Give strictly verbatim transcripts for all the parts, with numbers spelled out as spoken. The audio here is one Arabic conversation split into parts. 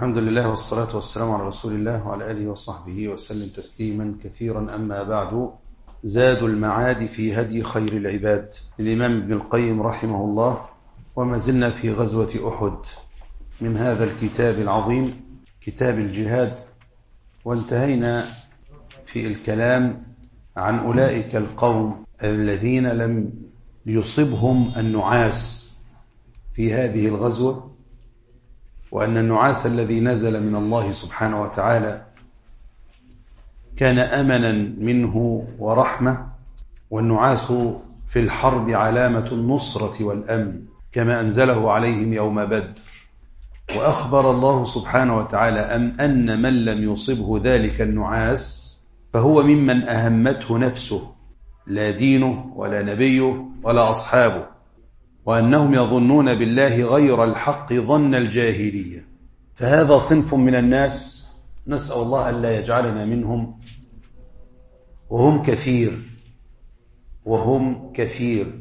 الحمد لله والصلاة والسلام على رسول الله وعلى آله وصحبه وسلم تسليما كثيرا. أما بعد، زاد المعاد في هدي خير العباد للإمام ابن القيم رحمه الله. وما زلنا في غزوة أحد من هذا الكتاب العظيم، كتاب الجهاد، وانتهينا في الكلام عن أولئك القوم الذين لم يصبهم النعاس في هذه الغزوة، وأن النعاس الذي نزل من الله سبحانه وتعالى كان أمنا منه ورحمة، والنعاس في الحرب علامة النصرة والأمن كما أنزله عليهم يوم بدر. وأخبر الله سبحانه وتعالى أم أن من لم يصبه ذلك النعاس فهو ممن أهمته نفسه، لا دينه ولا نبيه ولا أصحابه، وأنهم يظنون بالله غير الحق ظن الجاهلية. فهذا صنف من الناس نسأل الله ألا يجعلنا منهم، وهم كثير وهم كثير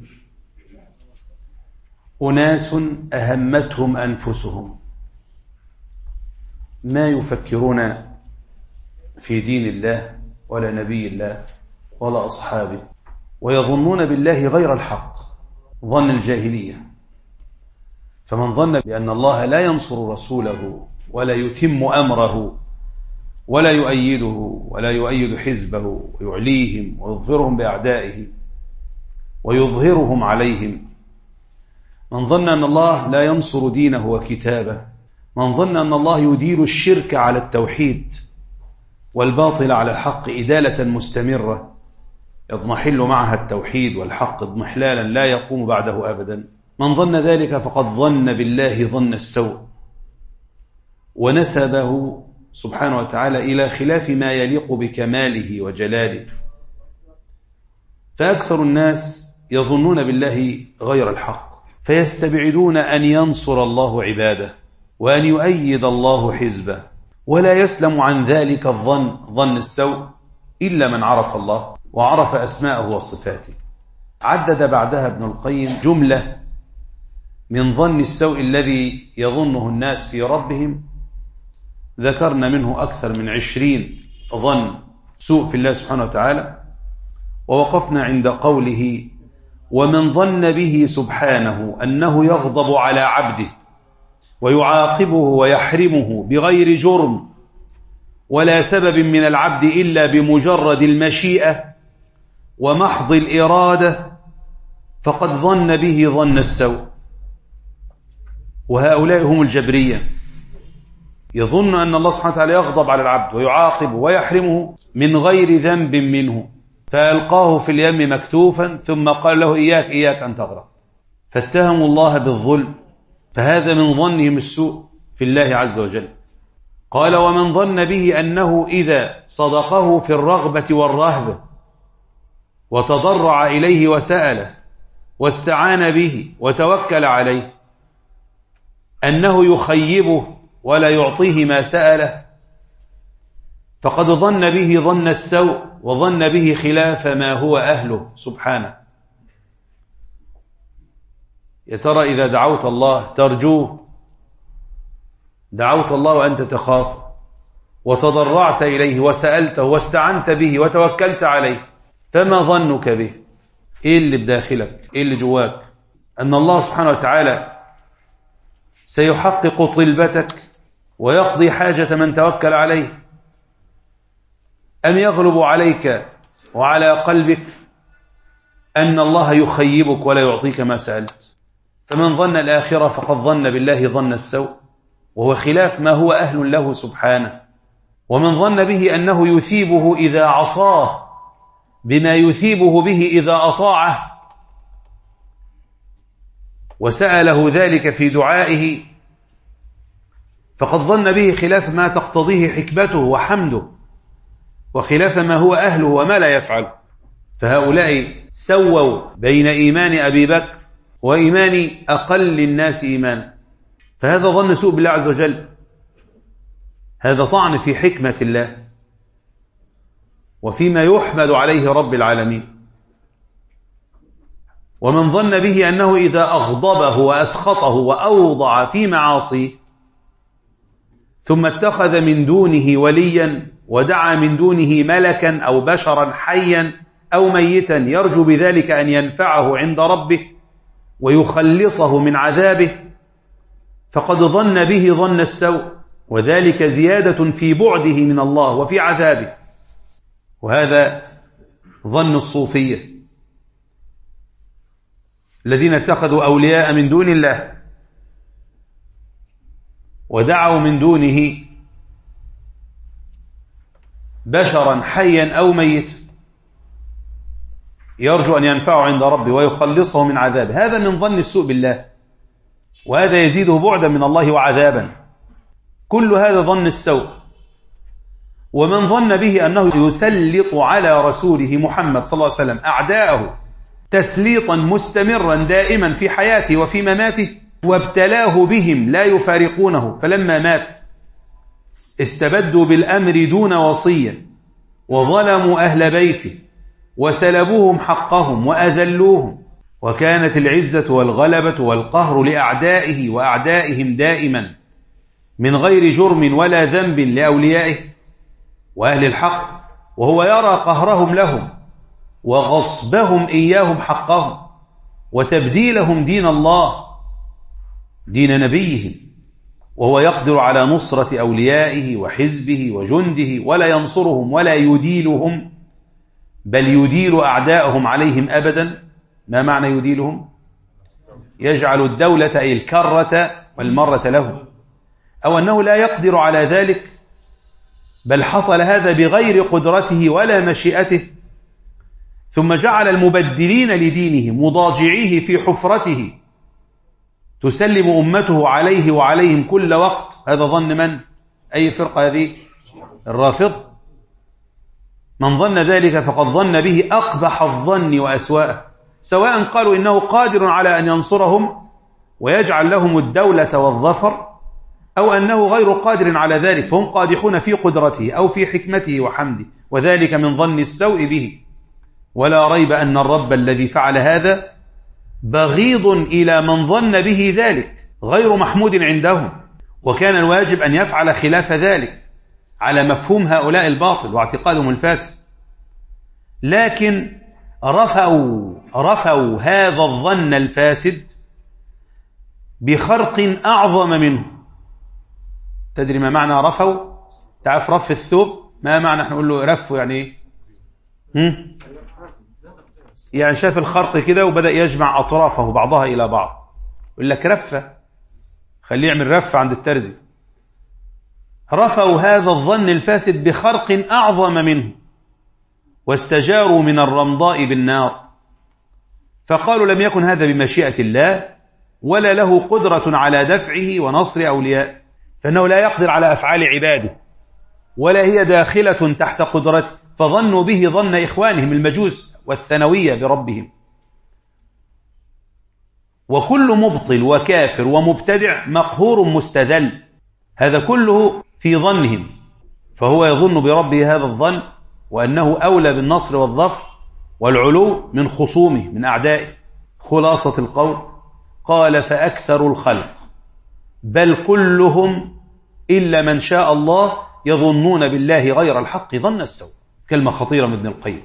أناس أهمتهم أنفسهم، ما يفكرون في دين الله ولا نبي الله ولا أصحابه، ويظنون بالله غير الحق ظن الجاهلية. فمن ظن بأن الله لا ينصر رسوله ولا يتم أمره ولا يؤيده ولا يؤيد حزبه ويعليهم ويظهرهم بأعدائه ويظهرهم عليهم، من ظن أن الله لا ينصر دينه وكتابه، من ظن أن الله يدير الشرك على التوحيد والباطل على الحق إدالة مستمرة يضمحل معها التوحيد والحق اضمحلالا لا يقوم بعده أبدا، من ظن ذلك فقد ظن بالله ظن السوء، ونسبه سبحانه وتعالى إلى خلاف ما يليق بكماله وجلاله. فأكثر الناس يظنون بالله غير الحق، فيستبعدون أن ينصر الله عباده وأن يؤيد الله حزبه، ولا يسلم عن ذلك الظن ظن السوء إلا من عرف الله وعرف أسماءه وصفاته. عدد بعدها ابن القيم جملة من ظن السوء الذي يظنه الناس في ربهم، ذكرنا منه أكثر من عشرين ظن سوء في الله سبحانه وتعالى، ووقفنا عند قوله: ومن ظن به سبحانه أنه يغضب على عبده ويعاقبه ويحرمه بغير جرم ولا سبب من العبد إلا بمجرد المشيئة ومحض الإرادة، فقد ظن به ظن السوء. وهؤلاء هم الجبرية، يظن أن الله سبحانه وتعالى يغضب على العبد ويعاقبه ويحرمه من غير ذنب منه، فألقاه في اليم مكتوفا ثم قال له إياك إياك أن تغرق، فاتهموا الله بالظلم، فهذا من ظنهم السوء في الله عز وجل. قال: ومن ظن به أنه إذا صدقه في الرغبة والرهبة وتضرع إليه وسأله واستعان به وتوكل عليه أنه يخيبه ولا يعطيه ما سأله، فقد ظن به ظن السوء وظن به خلاف ما هو أهله سبحانه. يا ترى إذا دعوت الله ترجوه، دعوت الله وأنت تخاف، وتضرعت إليه وسألته واستعنت به وتوكلت عليه، فما ظنك به؟ إيه اللي بداخلك؟ إيه اللي جواك؟ أن الله سبحانه وتعالى سيحقق طلبتك ويقضي حاجة من توكل عليه، أم يغلب عليك وعلى قلبك أن الله يخيبك ولا يعطيك ما سألت؟ فمن ظن الآخرة فقد ظن بالله ظن السوء، وهو خلاف ما هو أهل له سبحانه. ومن ظن به أنه يثيبه إذا عصاه بما يثيبه به إذا أطاعه وسأله ذلك في دعائه، فقد ظن به خلاف ما تقتضيه حكمته وحمده، وخلاف ما هو أهله وما لا يفعل. فهؤلاء سووا بين إيمان أبي بكر وإيمان أقل الناس إيمانا، فهذا ظن سوء بالله عز وجل، هذا طعن في حكمة الله وفيما يحمد عليه رب العالمين. ومن ظن به أنه إذا أغضبه وأسخطه وأوضع في معاصيه ثم اتخذ من دونه وليا ودعا من دونه ملكا أو بشرا حيا أو ميتا يرجو بذلك أن ينفعه عند ربه ويخلصه من عذابه، فقد ظن به ظن السوء، وذلك زيادة في بعده من الله وفي عذابه. وهذا ظن الصوفية الذين اتخذوا أولياء من دون الله ودعوا من دونه بشرا حيا أو ميتا يرجو أن ينفعه عند ربه ويخلصه من عذابه. هذا من ظن السوء بالله، وهذا يزيده بعدا من الله وعذابا. كل هذا ظن السوء. ومن ظن به أنه يسلط على رسوله محمد صلى الله عليه وسلم أعداءه تسليطا مستمرا دائما في حياته وفي مماته، وابتلاه بهم لا يفارقونه، فلما مات استبدوا بالأمر دون وصية وظلموا أهل بيته وسلبوهم حقهم وأذلوهم، وكانت العزة والغلبة والقهر لأعدائه وأعدائهم دائما من غير جرم ولا ذنب لأوليائه وأهل الحق، وهو يرى قهرهم لهم وغصبهم إياهم حقهم وتبديلهم دين الله دين نبيهم، وهو يقدر على نصرة أوليائه وحزبه وجنده ولا ينصرهم ولا يديلهم، بل يديل أعداءهم عليهم أبدا. ما معنى يديلهم؟ يجعل الدولة أي الكرة والمرة لهم، أو أنه لا يقدر على ذلك، بل حصل هذا بغير قدرته ولا مشيئته، ثم جعل المبدلين لدينه مضاجعيه في حفرته تسلم أمته عليه وعليهم كل وقت. هذا ظن من؟ أي فرقة هذه؟ الرافض. من ظن ذلك فقد ظن به أقبح الظن وأسوأه، سواء قالوا إنه قادر على أن ينصرهم ويجعل لهم الدولة والظفر، أو أنه غير قادر على ذلك، فهم قادحون في قدرته أو في حكمته وحمده، وذلك من ظن السوء به. ولا ريب أن الرب الذي فعل هذا بغيض إلى من ظن به ذلك، غير محمود عندهم، وكان الواجب أن يفعل خلاف ذلك على مفهوم هؤلاء الباطل واعتقادهم الفاسد. لكن رفعوا, رفعوا هذا الظن الفاسد بخرق أعظم منه. تدري ما معنى رفعوا؟ تعرف رف الثوب؟ ما معنى احنا نقول له رفوا يعني ايه؟ هم؟ يعني شاف الخرق كده وبدأ يجمع أطرافه بعضها إلى بعض، يقول لك رفة، خليه يعمل رفة عند الترزي. رفعوا هذا الظن الفاسد بخرق أعظم منه، واستجاروا من الرمضاء بالنار، فقالوا لم يكن هذا بمشيئة الله ولا له قدرة على دفعه ونصر أوليائه، فإنه لا يقدر على أفعال عباده ولا هي داخلة تحت قدرته، فظنوا به ظن إخوانهم المجوس والثانوية بربهم. وكل مبطل وكافر ومبتدع مقهور مستذل، هذا كله في ظنهم، فهو يظن بربه هذا الظن وأنه أولى بالنصر والظفر والعلو من خصومه من أعدائه. خلاصة القول قال فأكثر الخلق بل كلهم إلا من شاء الله يظنون بالله غير الحق ظن السوء. كلمة خطيرة من ابن القيم.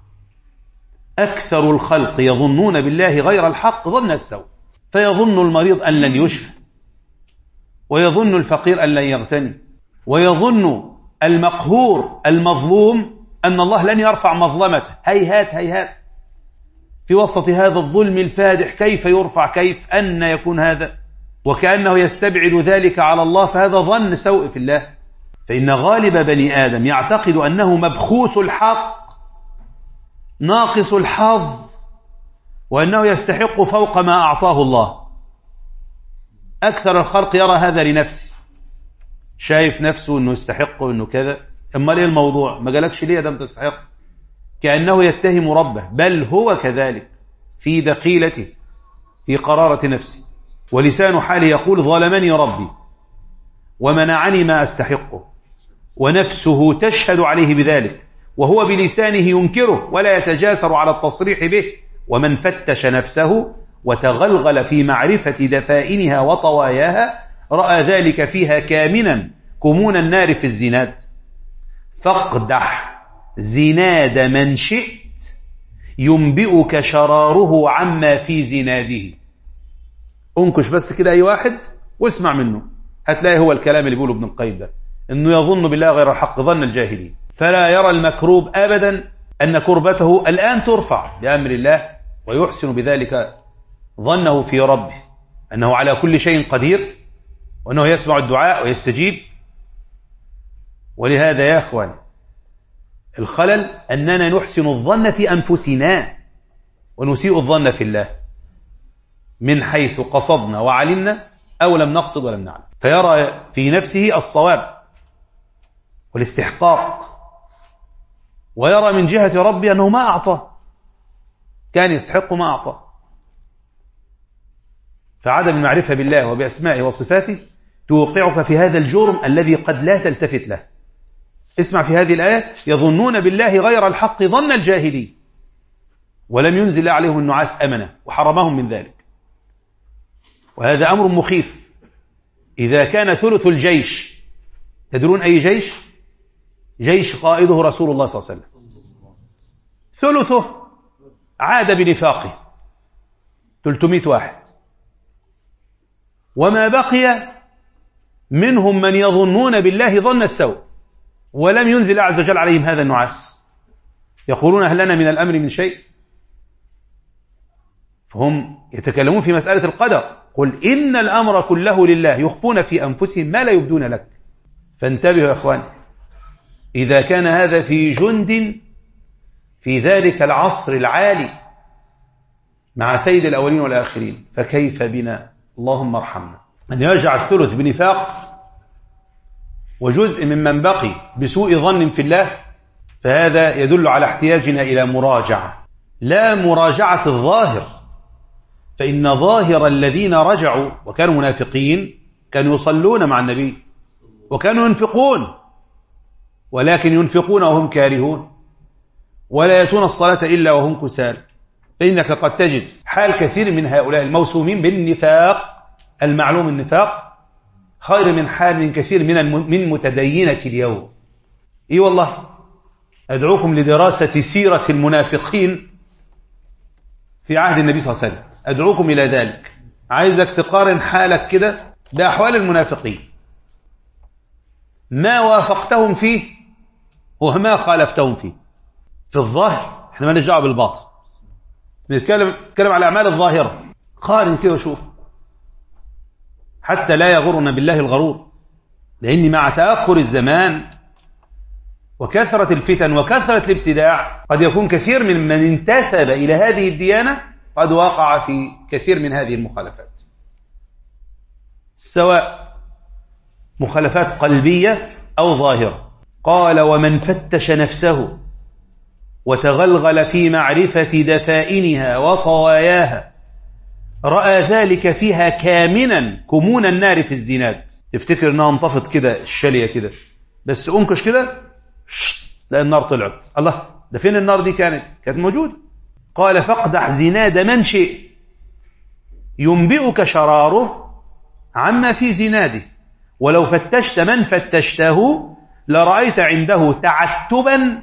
أكثر الخلق يظنون بالله غير الحق ظن السوء، فيظن المريض أن لن يشفى، ويظن الفقير أن لن يغتني، ويظن المقهور المظلوم أن الله لن يرفع مظلمته. هيهات هيهات، في وسط هذا الظلم الفادح كيف يرفع؟ كيف أن يكون هذا؟ وكأنه يستبعد ذلك على الله، فهذا ظن سوء في الله. فإن غالب بني آدم يعتقد أنه مبخوس الحق ناقص الحظ، وأنه يستحق فوق ما أعطاه الله. أكثر الخلق يرى هذا لنفسه، شايف نفسه أنه يستحق وأنه كذا. أما ليه الموضوع؟ ما قالكش ليه دم تستحق؟ كأنه يتهم ربه، بل هو كذلك في دخيلته في قرارة نفسه، ولسان حاله يقول ظلمني ربي ومنعني ما أستحقه، ونفسه تشهد عليه بذلك، وهو بلسانه ينكره ولا يتجاسر على التصريح به. ومن فتش نفسه وتغلغل في معرفة دفائنها وطواياها رأى ذلك فيها كامنا كمون النار في الزناد. فاقدح زناد من شئت ينبئك شراره عما في زناده. انكش بس كده أي واحد واسمع منه، هتلاقي هو الكلام اللي بيقوله ابن القيم ده، انه يظن بالله غير الحق ظن الجاهلين، فلا يرى المكروب أبدا أن كربته الآن ترفع بأمر الله، ويحسن بذلك ظنه في ربه أنه على كل شيء قدير، وأنه يسمع الدعاء ويستجيب. ولهذا يا أخوان الخلل أننا نحسن الظن في أنفسنا ونسيء الظن في الله، من حيث قصدنا وعلمنا أو لم نقصد ولم نعلم، فيرى في نفسه الصواب والاستحقاق، ويرى من جهة ربي أنه ما أعطى، كان يستحق ما أعطى. فعدم المعرفة بالله وبأسمائه وصفاته توقعك في هذا الجرم الذي قد لا تلتفت له. اسمع في هذه الآية: يظنون بالله غير الحق ظن الجاهلين، ولم ينزل عليهم النعاس أمنا وحرمهم من ذلك. وهذا أمر مخيف. إذا كان ثلث الجيش، تدرون أي جيش؟ جيش قائده رسول الله صلى الله عليه وسلم، ثلثه عاد بنفاقه ثلاثمائة واحد، وما بقي منهم من يظنون بالله ظن السوء، ولم ينزل عز وجل عليهم هذا النعاس، يقولون هل لنا من الأمر من شيء؟ فهم يتكلمون في مسألة القدر. قل إن الأمر كله لله يخفون في أنفسهم ما لا يبدون لك. فانتبهوا يا أخواني، إذا كان هذا في جند في ذلك العصر العالي مع سيد الأولين والآخرين، فكيف بنا؟ اللهم ارحمنا. من يرجع الثلث بنفاق وجزء ممن بقي بسوء ظن في الله، فهذا يدل على احتياجنا إلى مراجعة، لا مراجعة الظاهر، فإن ظاهر الذين رجعوا وكانوا منافقين كانوا يصلون مع النبي وكانوا ينفقون، ولكن ينفقون وهم كارهون، ولا يأتون الصلاة إلا وهم كسال. فإنك قد تجد حال كثير من هؤلاء الموسومين بالنفاق المعلوم النفاق خير من حال من كثير من من متدينة اليوم. إي والله، أدعوكم لدراسة سيرة المنافقين في عهد النبي صلى الله عليه وسلم، أدعوكم إلى ذلك. عايزك تقارن حالك كده بأحوال المنافقين، ما وافقتهم فيه وما خالفتهم فيه. في الظاهر احنا ما نرجع بالباطن، نتكلم نتكلم على الأعمال الظاهرة. قارن كده وشوف، حتى لا يغرنا بالله الغرور، لأن مع تأخر الزمان وكثرة الفتن وكثرة الابتداع قد يكون كثير من من انتسب إلى هذه الديانة قد وقع في كثير من هذه المخالفات، سواء مخالفات قلبية أو ظاهرة. قال: ومن فتش نفسه وتغلغل في معرفة دفائنها وطواياها رأى ذلك فيها كامنا كمون النار في الزناد. تفتكر انها انطفت كده الشالية كده، بس انكش كده لا النار طلعت. الله، ده فين النار دي؟ كانت كانت موجودة. قال: فاقدح زناد من شئ ينبئك شراره عما في زناده، ولو فتشت من فتشته لرأيت عنده تعتبا.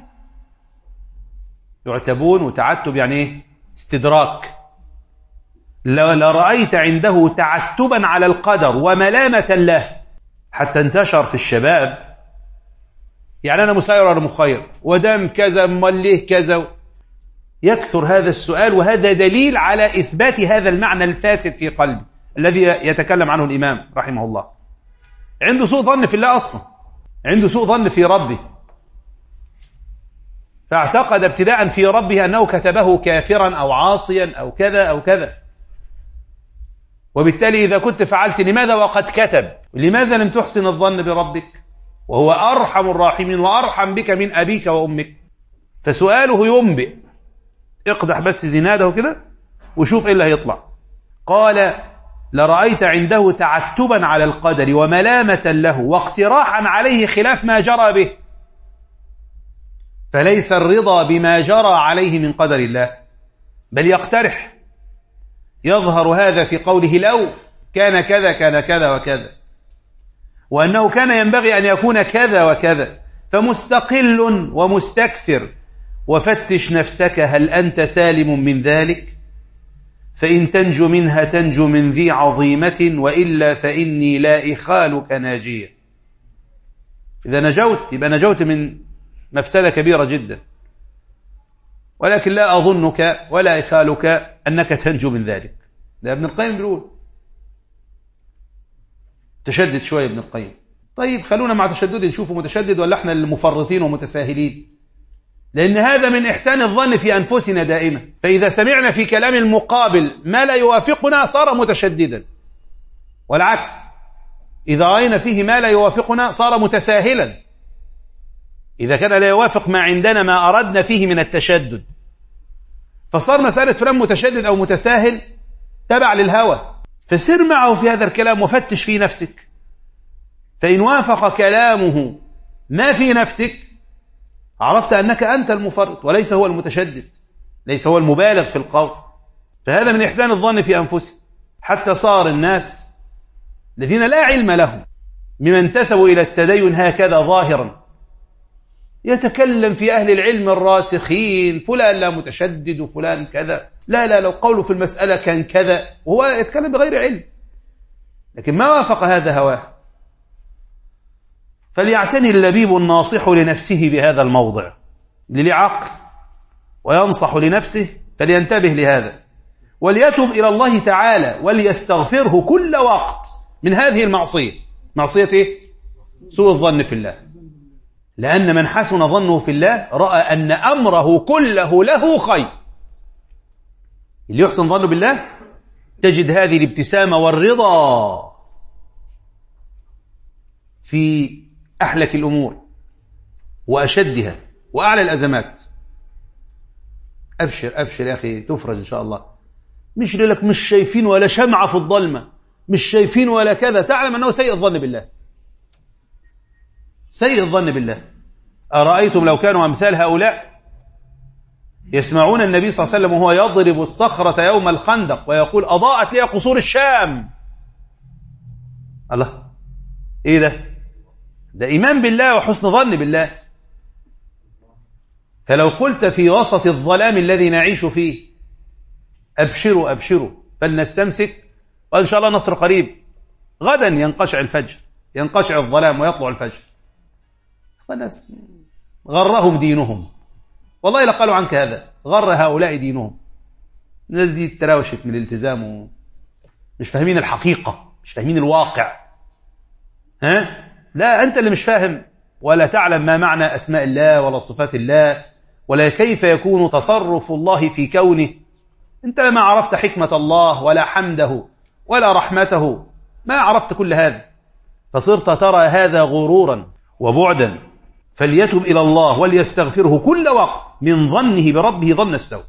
يعتبون، وتعتب يعني ايه؟ استدراك. لرأيت عنده تعتبا على القدر وملامة له، حتى انتشر في الشباب. يعني أنا مسير ولا مخير؟ ودام كذا امال ليه كذا؟ يكثر هذا السؤال، وهذا دليل على إثبات هذا المعنى الفاسد في قلبه الذي يتكلم عنه الإمام رحمه الله. عنده سوء ظن في الله أصلا، عنده سوء ظن في ربه، فاعتقد ابتداء في ربه أنه كتبه كافرا أو عاصيا أو كذا أو كذا. وبالتالي إذا كنت فعلت لماذا وقد كتب؟ لماذا لم تحسن الظن بربك وهو أرحم الراحمين وأرحم بك من أبيك وأمك؟ فسؤاله ينبئ. اقدح بس زناده كده وشوف إيه اللي هيطلع. قال: لرأيت عنده تعتبا على القدر وملامة له واقتراحا عليه خلاف ما جرى به، فليس الرضا بما جرى عليه من قدر الله، بل يقترح. يظهر هذا في قوله: لو كان كذا كان كذا وكذا. وأنه كان ينبغي أن يكون كذا وكذا، فمستقل ومستكثر. وفتش نفسك هل أنت سالم من ذلك؟ فإن تنجو منها تنجو من ذي عظيمة، وإلا فإني لا إخالك ناجية. إذا نجوت يبقى نجوت من مفسدة كبيرة جدا، ولكن لا أظنك ولا إخالك أنك تنجو من ذلك. ده ابن القيم بيقول. تشدد شوية ابن القيم. طيب خلونا مع تشدد نشوفه متشدد ولا احنا المفرطين ومتساهلين، لأن هذا من إحسان الظن في أنفسنا دائما. فإذا سمعنا في كلام المقابل ما لا يوافقنا صار متشددا، والعكس إذا رأينا فيه ما لا يوافقنا صار متساهلا. إذا كان لا يوافق ما عندنا ما أردنا فيه من التشدد، فصار مسألة فلان متشدد أو متساهل تبع للهوى. فسر معه في هذا الكلام وفتش في نفسك، فإن وافق كلامه ما في نفسك عرفت أنك أنت المفرط وليس هو المتشدد، ليس هو المبالغ في القول. فهذا من إحسان الظن في أنفسهم، حتى صار الناس الذين لا علم لهم ممن انتسبوا إلى التدين هكذا ظاهرا يتكلم في أهل العلم الراسخين، فلان لا متشدد وفلان كذا، لا لا لو قوله في المسألة كان كذا، وهو يتكلم بغير علم، لكن ما وافق هذا هواه. فليعتني اللبيب الناصح لنفسه بهذا الموضع، اللي عقل وينصح لنفسه فلينتبه لهذا، وليتب إلى الله تعالى وليستغفره كل وقت من هذه المعصية. معصية إيه؟ سوء الظن في الله. لأن من حسن ظنه في الله رأى أن أمره كله له خير. اللي يحسن ظنه بالله تجد هذه الابتسامة والرضا في أحلك الأمور وأشدها وأعلى الأزمات. أبشر أبشر يا أخي تفرج إن شاء الله. مش لك مش شايفين ولا شمعة في الظلمة، مش شايفين ولا كذا، تعلم أنه سيء الظن بالله، سيء الظن بالله. أرأيتم لو كانوا أمثال هؤلاء يسمعون النبي صلى الله عليه وسلم وهو يضرب الصخرة يوم الخندق ويقول أضاءت لي قصور الشام. الله، إيه ده؟ ده إيمان بالله وحسن ظن بالله. فلو قلت في وسط الظلام الذي نعيش فيه أبشروا أبشروا فلنستمسك وإن شاء الله نصر قريب، غدا ينقشع الفجر، ينقشع الظلام ويطلع الفجر. والناس غرهم دينهم، والله لقالوا عنك هذا، غر هؤلاء دينهم. الناس دي تراوشت من الالتزام، مش فاهمين الحقيقة، مش فاهمين الواقع. ها؟ لا، أنت اللي مش فاهم ولا تعلم ما معنى أسماء الله ولا صفات الله ولا كيف يكون تصرف الله في كونه. أنت ما عرفت حكمة الله ولا حمده ولا رحمته، ما عرفت كل هذا، فصرت ترى هذا غرورا وبعدا. فليتب إلى الله وليستغفره كل وقت من ظنه بربه ظن السوء.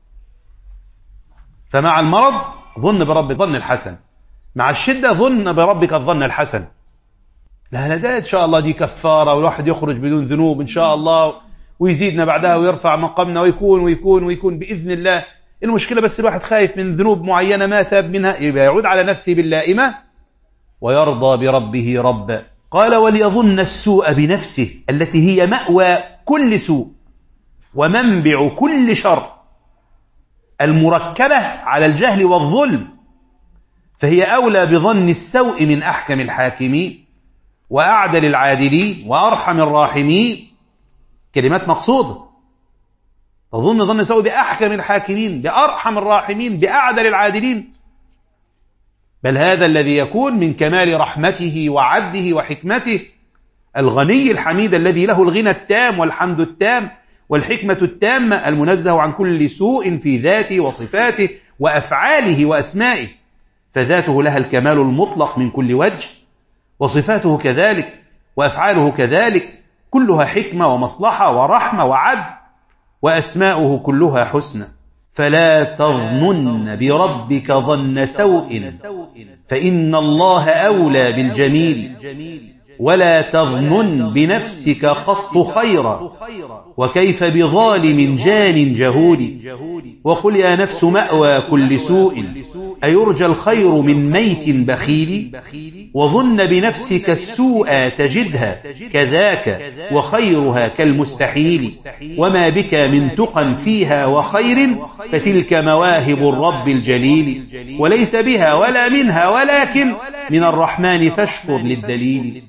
فمع المرض ظن بربك ظن الحسن، مع الشدة ظن بربك الظن الحسن. لا لا، ده إن شاء الله دي كفارة والواحد يخرج بدون ذنوب إن شاء الله، ويزيدنا بعدها ويرفع مقامنا ويكون ويكون ويكون بإذن الله. المشكلة بس الواحد خايف من ذنوب معينة ما تاب منها، يبقى يعود على نفسه باللائمة ويرضى بربه ربا. قال وليظن السوء بنفسه التي هي مأوى كل سوء ومنبع كل شر، المركبة على الجهل والظلم، فهي أولى بظن السوء من أحكم الحاكمين وأعدل العادلين وأرحم الراحمين. كلمات مقصودة. تظن ظن السوء بأحكم الحاكمين، بأرحم الراحمين، بأعدل العادلين، بل هذا الذي يكون من كمال رحمته وعدله وحكمته، الغني الحميد الذي له الغنى التام والحمد التام والحكمة التامة، المنزه عن كل سوء في ذاته وصفاته وأفعاله وأسمائه، فذاته لها الكمال المطلق من كل وجه، وصفاته كذلك وأفعاله كذلك، كلها حكمة ومصلحة ورحمة وعدل، وأسماؤه كلها حسنى. فلا تظنن بربك ظن سوء فإن الله أولى بالجميل، ولا تظنن بنفسك قط خيرا وكيف بظالم جان جهول. وقل يا نفس مأوى كل سوء أيرجى الخير من ميت بخيل وظن بنفسك السوء تجدها كذاك وخيرها كالمستحيل وما بك من تقى فيها وخير فتلك مواهب الرب الجليل وليس بها ولا منها ولكن من الرحمن فاشكر للدليل.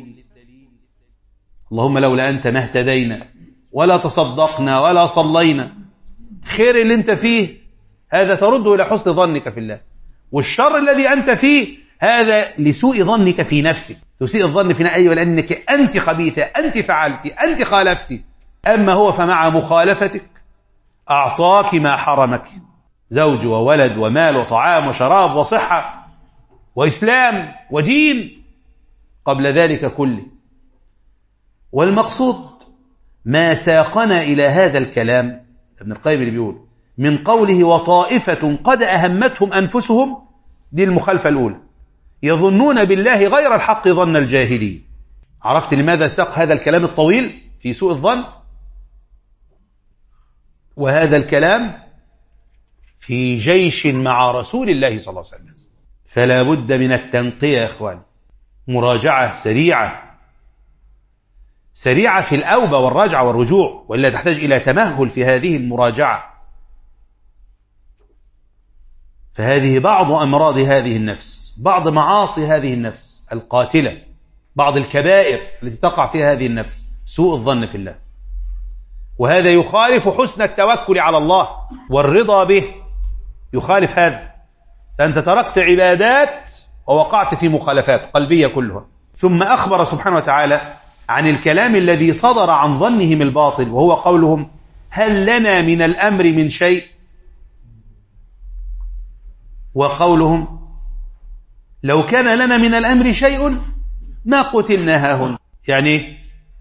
اللهم لولا أنت ما اهتدينا ولا تصدقنا ولا صلينا. خير اللي أنت فيه هذا ترده إلى حسن ظنك في الله، والشر الذي أنت فيه هذا لسوء ظنك في نفسك. تسيء الظن فينا أيوة لأنك أنت خبيثة، أنت فعلت، أنت خالفت. أما هو فمع مخالفتك أعطاك ما حرمك، زوج وولد ومال وطعام وشراب وصحة وإسلام ودين قبل ذلك كله. والمقصود ما ساقنا إلى هذا الكلام ابن القيم اللي بيقول من قوله وطائفة قد أهمتهم أنفسهم، دي المخالفة الأولى، يظنون بالله غير الحق ظن الجاهلين. عرفت لماذا ساق هذا الكلام الطويل في سوء الظن؟ وهذا الكلام في جيش مع رسول الله صلى الله عليه وسلم، فلا بد من التنقية يا إخوان، مراجعة سريعة سريعة في الأوبة والراجعة والرجوع، وإلا تحتاج إلى تمهل في هذه المراجعة. فهذه بعض أمراض هذه النفس، بعض معاصي هذه النفس القاتلة، بعض الكبائر التي تقع فيها هذه النفس، سوء الظن في الله. وهذا يخالف حسن التوكل على الله والرضا به، يخالف هذا. فأنت تركت عبادات ووقعت في مخالفات قلبية كلها. ثم أخبر سبحانه وتعالى عن الكلام الذي صدر عن ظنهم الباطل، وهو قولهم هل لنا من الأمر من شيء، وقولهم لو كان لنا من الأمر شيء ما قتلنا هاهنا. يعني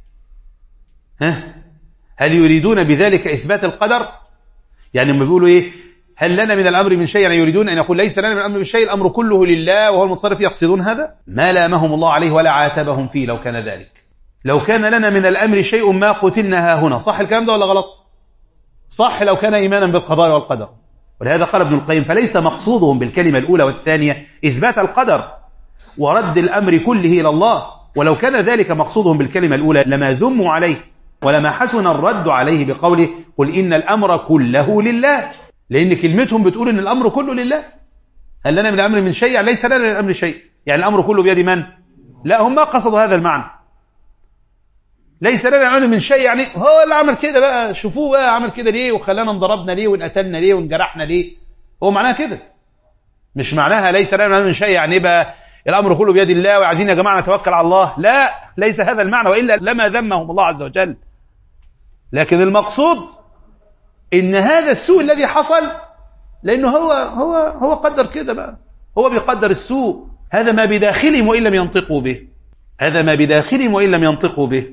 ها هل يريدون بذلك إثبات القدر؟ يعني هم بيقولوا إيه هل لنا من الأمر من شيء، يعني يريدون أن يقول ليس لنا من الأمر من شيء، الأمر كله لله وهو المتصرف. يقصدون هذا ما لامهم الله عليه ولا عاتبهم فيه لو كان ذلك. لو كان لنا من الأمر شيء ما قتلنا هاهنا، صح الكلام ده ولا غلط؟ صح لو كان إيمانا بالقضاء والقدر. ولهذا قال ابن القيم فليس مقصودهم بالكلمة الأولى والثانية إثبات القدر ورد الأمر كله إلى الله، ولو كان ذلك مقصودهم بالكلمة الأولى لما ذموا عليه ولما حسن الرد عليه بقوله قل إن الأمر كله لله، لأن كلمتهم بتقول إن الأمر كله لله. هل لنا من الأمر من شيء؟ يعني ليس لنا من الأمر شيء، يعني الأمر كله بيد من؟ لا، هم ما قصدوا هذا المعنى. ليس لنا الأمر من شيء يعني هو اللي عمل كده بقى، شوفوه بقى عمل كده ليه وخلانا انضربنا ليه وانقتلنا ليه وانجرحنا ليه. هو معناها كده، مش معناها ليس لنا من شيء يعني بقى الأمر كله بيد الله وعايزين يا جماعة نتوكل على الله. لا، ليس هذا المعنى، وإلا لما ذمهم الله عز وجل. لكن المقصود إن هذا السوء الذي حصل لأنه هو هو هو قدر كده بقى، هو بيقدر السوء. هذا ما بداخلهم وإن لم ينطقوا به، هذا ما بداخلهم وإن لم ينطقوا به،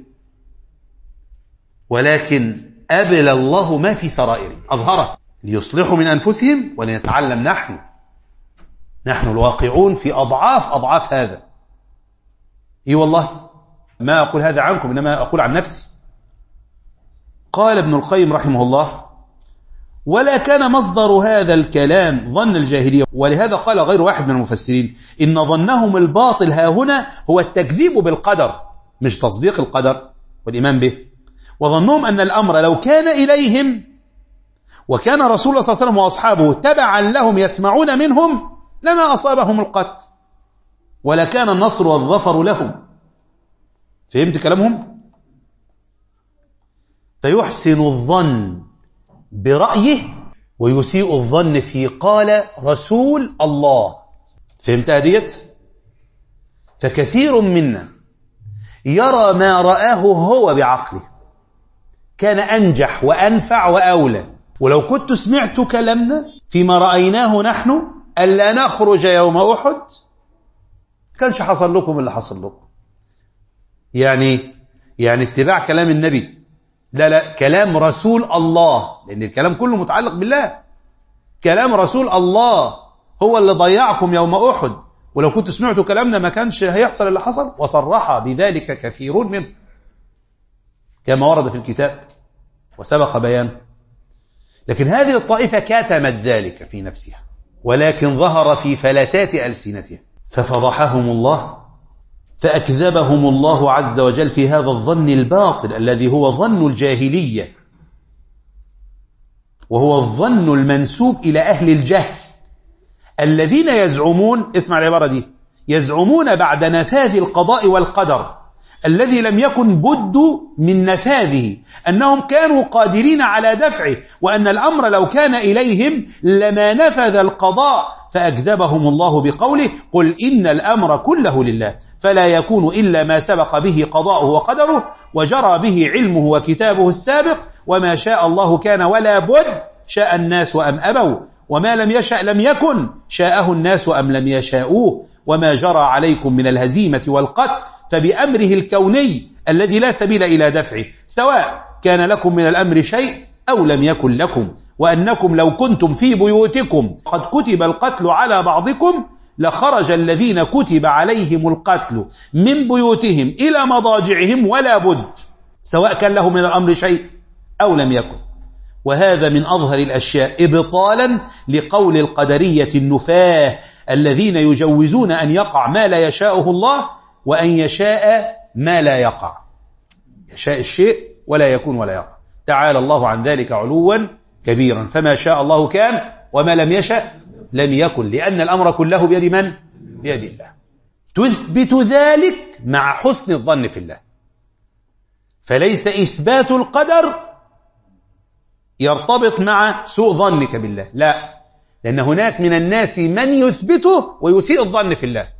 ولكن أبلى الله ما في سرائرهم، أظهره ليصلحوا من أنفسهم ولنتعلم نحن نحن الواقعون في أضعاف أضعاف هذا. إي والله ما أقول هذا عنكم إنما أقول عن نفسي. قال ابن القيم رحمه الله ولا كان مصدر هذا الكلام ظن الجاهلية، ولهذا قال غير واحد من المفسرين إن ظنهم الباطل ها هنا هو التكذيب بالقدر، مش تصديق القدر والإيمان به. وظنهم أن الأمر لو كان إليهم وكان رسول الله صلى الله عليه وسلم وأصحابه تبعا لهم يسمعون منهم لما أصابهم القتل ولكان النصر والظفر لهم. فهمت كلامهم؟ فيحسن الظن برأيه ويسيء الظن في قال رسول الله. فهمت هديت؟ فكثير منا يرى ما رآه هو بعقله كان أنجح وأنفع وأولى، ولو كنت سمعت كلامنا فيما رأيناه نحن ألا نخرج يوم أحد كانش حصل لكم اللي حصل لكم. يعني يعني اتباع كلام النبي، لا لا كلام رسول الله، لأن الكلام كله متعلق بالله. كلام رسول الله هو اللي ضيعكم يوم أحد، ولو كنت سمعتوا كلامنا ما كانش هيحصل اللي حصل. وصرح بذلك كثيرون منه كما ورد في الكتاب وسبق بيانه. لكن هذه الطائفة كتمت ذلك في نفسها ولكن ظهر في فلتات ألسنتهم، ففضحهم الله، فأكذبهم الله عز وجل في هذا الظن الباطل الذي هو ظن الجاهلية، وهو الظن المنسوب إلى أهل الجهل الذين يزعمون، اسمع العبارة دي، يزعمون بعد نفاذ القضاء والقدر الذي لم يكن بد من نفاذه أنهم كانوا قادرين على دفعه، وأن الأمر لو كان إليهم لما نفذ القضاء، فأكذبهم الله بقوله قل إن الأمر كله لله فلا يكون إلا ما سبق به قضاؤه وقدره وجرى به علمه وكتابه السابق، وما شاء الله كان ولا بد، شاء الناس وأم أبوا، وما لم يشأ لم يكن، شاءه الناس أم لم يشاءوه، وما جرى عليكم من الهزيمة والقتل فبأمره الكوني الذي لا سبيل إلى دفعه، سواء كان لكم من الأمر شيء أو لم يكن لكم، وأنكم لو كنتم في بيوتكم قد كتب القتل على بعضكم لخرج الذين كتب عليهم القتل من بيوتهم إلى مضاجعهم ولا بد، سواء كان لهم من الأمر شيء أو لم يكن. وهذا من أظهر الأشياء إبطالا لقول القدرية النفاه الذين يجوزون أن يقع ما لا يشاءه الله، وأن يشاء ما لا يقع، يشاء الشيء ولا يكون ولا يقع، تعالى الله عن ذلك علوا كبيرا. فما شاء الله كان وما لم يشأ لم يكن، لأن الأمر كله بيد من؟ بيد الله. تثبت ذلك مع حسن الظن في الله، فليس إثبات القدر يرتبط مع سوء ظنك بالله، لا، لأن هناك من الناس من يثبته ويسيء الظن في الله.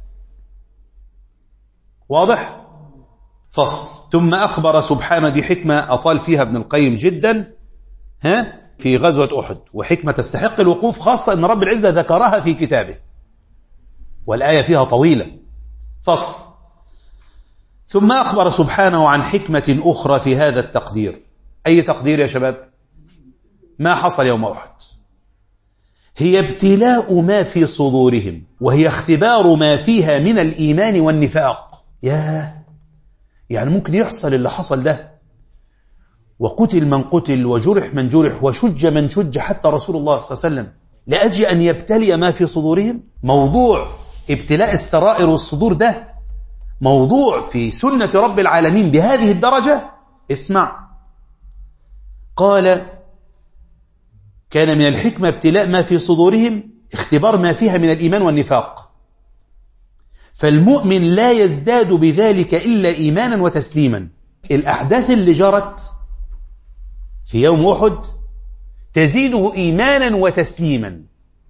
واضح؟ فصل. ثم أخبر سبحانه، دي حكمة أطال فيها ابن القيم جدا ها في غزوة أحد، وحكمة تستحق الوقوف، خاصة أن رب العزة ذكرها في كتابه والآية فيها طويلة. فصل. ثم أخبر سبحانه عن حكمة أخرى في هذا التقدير. أي تقدير يا شباب؟ ما حصل يوم أحد هي ابتلاء ما في صدورهم، وهي اختبار ما فيها من الإيمان والنفاق. ياه، يعني ممكن يحصل اللي حصل ده، وقتل من قتل وجرح من جرح وشج من شج، حتى رسول الله صلى الله عليه وسلم، لأجل أن يبتلي ما في صدورهم. موضوع ابتلاء السرائر والصدور ده موضوع في سنة رب العالمين بهذه الدرجة. اسمع، قال كان من الحكمة ابتلاء ما في صدورهم، اختبار ما فيها من الإيمان والنفاق، فالمؤمن لا يزداد بذلك إلا إيمانا وتسليما. الأحداث اللي جرت في يوم أحد تزيده إيمانا وتسليما.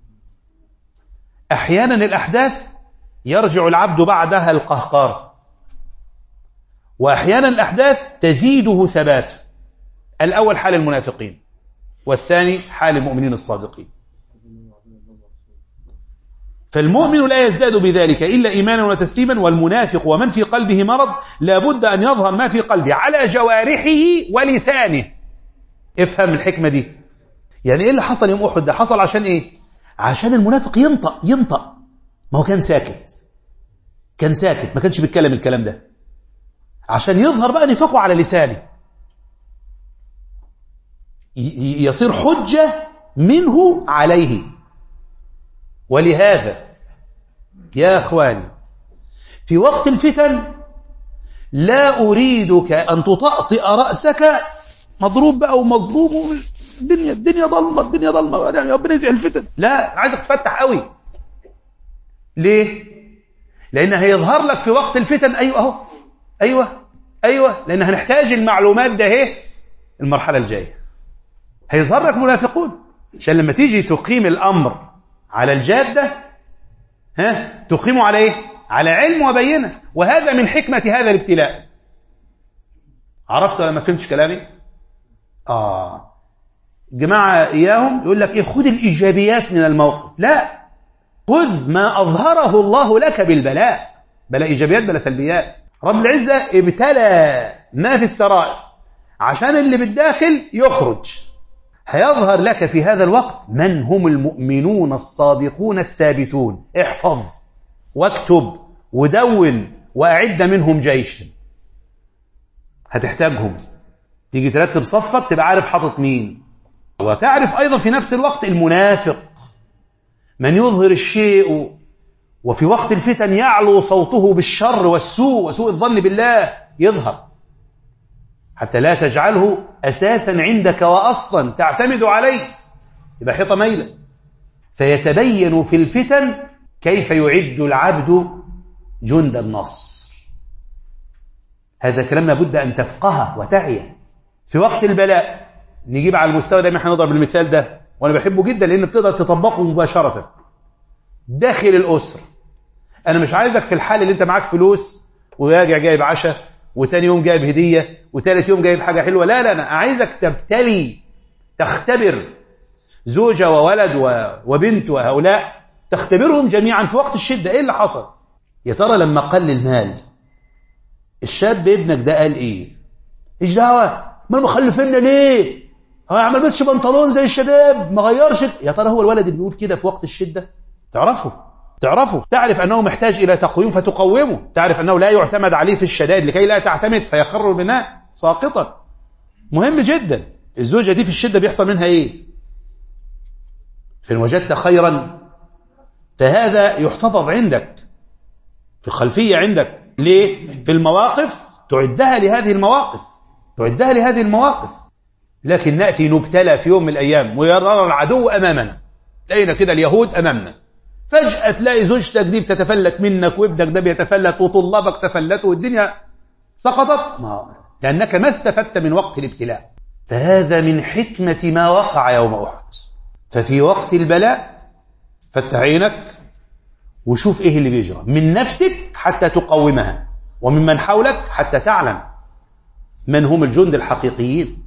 أحيانا الأحداث يرجع العبد بعدها القهقار، وأحيانا الأحداث تزيده ثبات. الأول حال المنافقين، والثاني حال المؤمنين الصادقين. فالمؤمن لا يزداد بذلك إلا إيمانا وتسليما، والمنافق ومن في قلبه مرض لابد أن يظهر ما في قلبه على جوارحه ولسانه. افهم الحكمة دي. يعني إيه اللي حصل يوم أحد ده؟ حصل عشان إيه؟ عشان المنافق ينطق ينطق ما هو كان ساكت، كان ساكت ما كانش بيتكلم الكلام ده، عشان يظهر بقى نفاقه على لسانه، يصير حجة منه عليه. ولهذا يا أخواني في وقت الفتن لا أريدك أن تطأطئ رأسك مضروب بقى ومظلوم، الدنيا الدنيا ضلمة الدنيا ضلمة يعني ربنا يزعل الفتن، لا، عايزك تفتح قوي. ليه؟ لأن هيظهر لك في وقت الفتن أيوة أهو أيوة أيوة لأن هنحتاج المعلومات ده اهي المرحلة الجاية. هيظهر لك منافقون عشان لما تيجي تقيم الأمر على الجادة ها تقيمه على إيه؟ على علم وبينة. وهذا من حكمة هذا الابتلاء. عرفت ولا ما فهمتش كلامي؟ آه جماعة إياهم يقول لك إيه، خذ الإيجابيات من الموقف. لا، خذ ما أظهره الله لك بالبلاء، بلا إيجابيات بلا سلبيات. رب العزة ابتلى ما في السرائر عشان اللي بالداخل يخرج. هيظهر لك في هذا الوقت من هم المؤمنون الصادقون الثابتون. احفظ واكتب ودون وأعد منهم جيشا. هتحتاجهم، تيجي ترتب صفك تبقى عارف حاطط مين. وتعرف أيضا في نفس الوقت المنافق من يظهر الشيء وفي وقت الفتن يعلو صوته بالشر والسوء وسوء الظن بالله يظهر، حتى لا تجعله أساسا عندك وأصلا تعتمد عليه، يبقى حيطة ميلة. فيتبين في الفتن كيف يعد العبد جند النصر. هذا كلام لابد أن تفقهه وتعيه. في وقت البلاء نجيب على المستوى ده، ما احنا نضرب المثال ده وأنا بحبه جدا لأنه بتقدر تطبقه مباشرة داخل الأسرة. أنا مش عايزك في الحال اللي أنت معاك فلوس وراجع جايب عشاء وتاني يوم جايب هدية وتالت يوم جايب حاجة حلوة، لا لا، أنا عايزك تبتلي تختبر زوجة وولد وبنت وهؤلاء، تختبرهم جميعا في وقت الشدة. إيه اللي حصل؟ يا ترى لما قل المال الشاب ابنك ده قال إيه؟ إيش دعوة؟ ما مخلفنا ليه؟ هو ما عملتش بنطلون زي الشباب، ما غيرش. يا ترى هو الولد اللي بيقول كده في وقت الشدة؟ تعرفه تعرفه تعرف أنه محتاج إلى تقويم فتقومه، تعرف أنه لا يعتمد عليه في الشدائد لكي لا تعتمد فيخر البناء ساقطا. مهم جدا. الزوجة دي في الشدة بيحصل منها إيه؟ فإن وجدت خيرا فهذا يحتفظ عندك في الخلفية عندك. ليه؟ في المواقف تعدها لهذه المواقف تعدها لهذه المواقف. لكن نأتي نبتلى في يوم من الأيام ويرى العدو أمامنا، لقينا كده اليهود أمامنا، فجأة تلاقي زوجتك دي بتتفلت منك وابنك ده بيتفلت وطلابك تفلتوا والدنيا سقطت، ما لأنك ما استفدت من وقت الابتلاء. فهذا من حكمة ما وقع يوم أحد. ففي وقت البلاء فتح عينك وشوف إيه اللي بيجرى من نفسك حتى تقومها، وممن حولك حتى تعلم من هم الجند الحقيقيين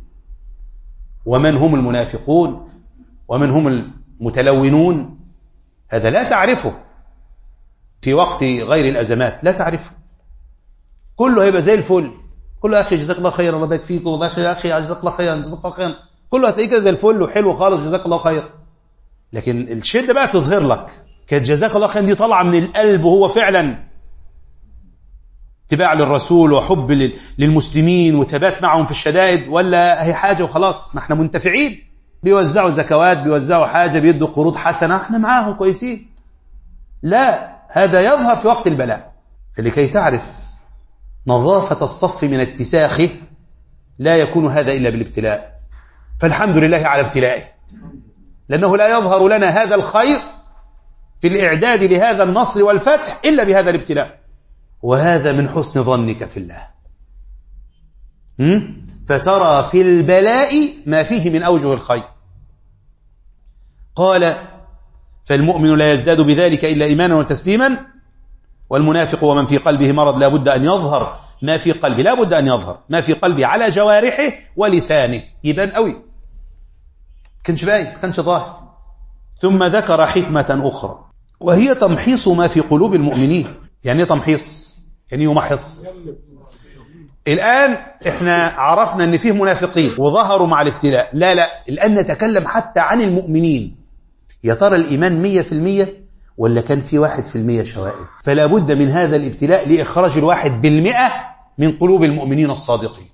ومن هم المنافقون ومن هم المتلونون. هذا لا تعرفه في وقت غير الأزمات، لا تعرفه. كله هيبقى زي الفل، كله أخي جزاك الله خير الله يبارك فيك، والله يا أخي جزاك الله خير جزاك الله خير، كله هتلاقيه كده زي الفل وحلو خالص جزاك الله خير. لكن الشدة بقى تظهر لك كانت جزاك الله خير دي طالعة من القلب، وهو فعلا اتباع للرسول وحب للمسلمين وثبات معهم في الشدائد، ولا هي حاجة وخلاص ما احنا منتفعين، بيوزعوا زكوات بيوزعوا حاجة بيدوا قروض حسنة احنا معاهم كويسين. لا، هذا يظهر في وقت البلاء. فلكي تعرف نظافة الصف من اتساخه لا يكون هذا إلا بالابتلاء. فالحمد لله على ابتلائه، لأنه لا يظهر لنا هذا الخير في الإعداد لهذا النصر والفتح إلا بهذا الابتلاء. وهذا من حسن ظنك في الله. فترى في البلاء ما فيه من أوجه الخير. قال فالمؤمن لا يزداد بذلك إلا إيمانا وتسليما، والمنافق ومن في قلبه مرض لا بد أن يظهر ما في قلبه لا بد أن يظهر ما في قلبه على جوارحه ولسانه، يبان قوي كانش باين كانش ظاهر. ثم ذكر حكمة أخرى وهي تمحيص ما في قلوب المؤمنين. يعني ايه تمحيص؟ يعني يمحص. الآن احنا عرفنا ان فيه منافقين وظهروا مع الابتلاء، لا لا الآن نتكلم حتى عن المؤمنين. يا ترى الإيمان مية في المية ولا كان في واحد في المية شوائب؟ فلا بد من هذا الابتلاء لإخراج الواحد بالمئة من قلوب المؤمنين الصادقين،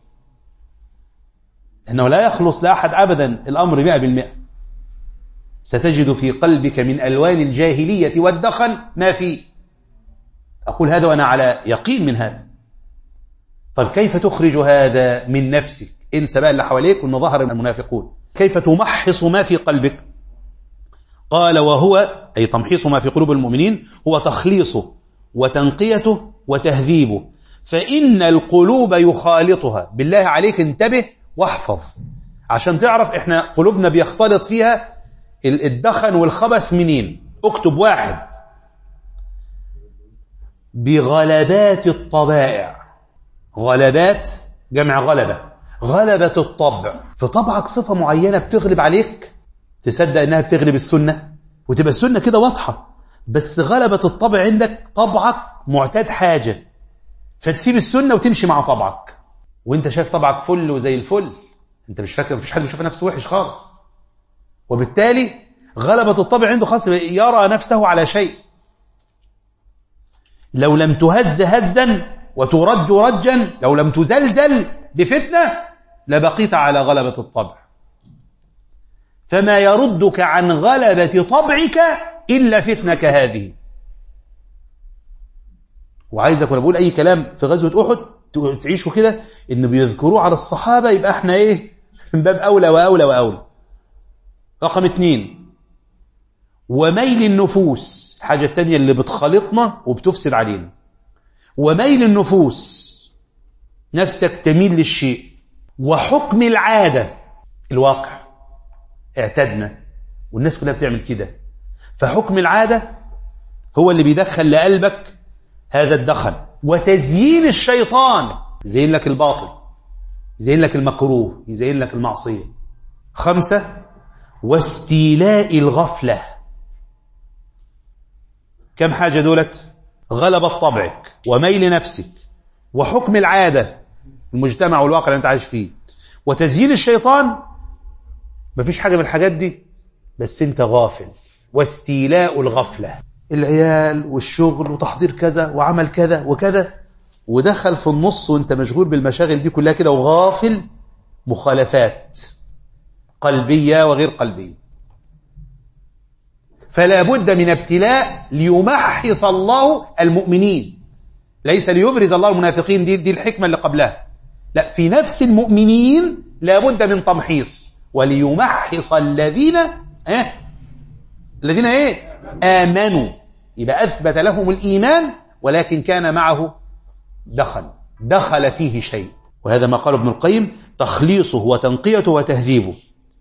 أنه لا يخلص لأحد أبدا الأمر مئة بالمئة. ستجد في قلبك من ألوان الجاهلية والدخن ما فيه. أقول هذا وأنا على يقين من هذا. طيب كيف تخرج هذا من نفسك؟ انسى بقى اللي حواليك وأنه ظهر من المنافقون. كيف تمحص ما في قلبك؟ قال وهو أي تمحيص ما في قلوب المؤمنين هو تخليصه وتنقيته وتهذيبه، فإن القلوب يخالطها. بالله عليك انتبه واحفظ عشان تعرف احنا قلوبنا بيختلط فيها الدخن والخبث منين. اكتب واحد بغلبات الطبائع. غلبات جمع غلبة، غلبة الطبع. في طبعك صفة معينة بتغلب عليك، تصدق انها بتغلب السنة وتبقى السنة كده واضحة، بس غلبة الطبع عندك طبعك معتاد حاجة فتسيب السنة وتمشي مع طبعك، وانت شايف طبعك فل وزي الفل، انت مش فاكر مفيش حد بيشوف نفسه وحش خالص، وبالتالي غلبة الطبع عنده خاص يرى نفسه على شيء. لو لم تهز هزا وترج رجا، لو لم تزلزل بفتنة لبقيت على غلبة الطبع. فما يردك عن غلبة طبعك إلا فتنة كهذه. وعايزك وأنا بقول أي كلام في غزوة أحد تعيشوا كده إن بيذكروه على الصحابة، يبقى احنا إيه من باب أولى وأولى وأولى. رقم اتنين، وميل النفوس، حاجة تانية اللي بتخلطنا وبتفسد علينا. وميل النفوس، نفسك تميل للشيء. وحكم العادة، الواقع اعتدنا والناس كلها بتعمل كده، فحكم العادة هو اللي بيدخل لقلبك هذا الدخل. وتزيين الشيطان، يزين لك الباطل، يزين لك المكروه، يزين لك المعصية. خمسة، واستيلاء الغفلة. كم حاجة دولت؟ غلبة طبعك وميل نفسك وحكم العادة، المجتمع والواقع اللي انت عايش فيه، وتزيين الشيطان. مفيش حاجة من الحاجات دي بس انت غافل. واستيلاء الغفلة، العيال والشغل وتحضير كذا وعمل كذا وكذا، ودخل في النص وانت مشغول بالمشاغل دي كلها كده وغافل، مخالفات قلبية وغير قلبية. فلا بد من ابتلاء ليمحص الله المؤمنين، ليس ليبرز الله المنافقين. دي, دي الحكمة اللي قبلها. لا، في نفس المؤمنين لا بد من تمحيص، وليمحص الذين اه الذين ايه آمنوا. يبقى أثبت لهم الإيمان ولكن كان معه دخل دخل فيه شيء. وهذا ما قال ابن القيم: تخليصه وتنقيته وتهذيبه.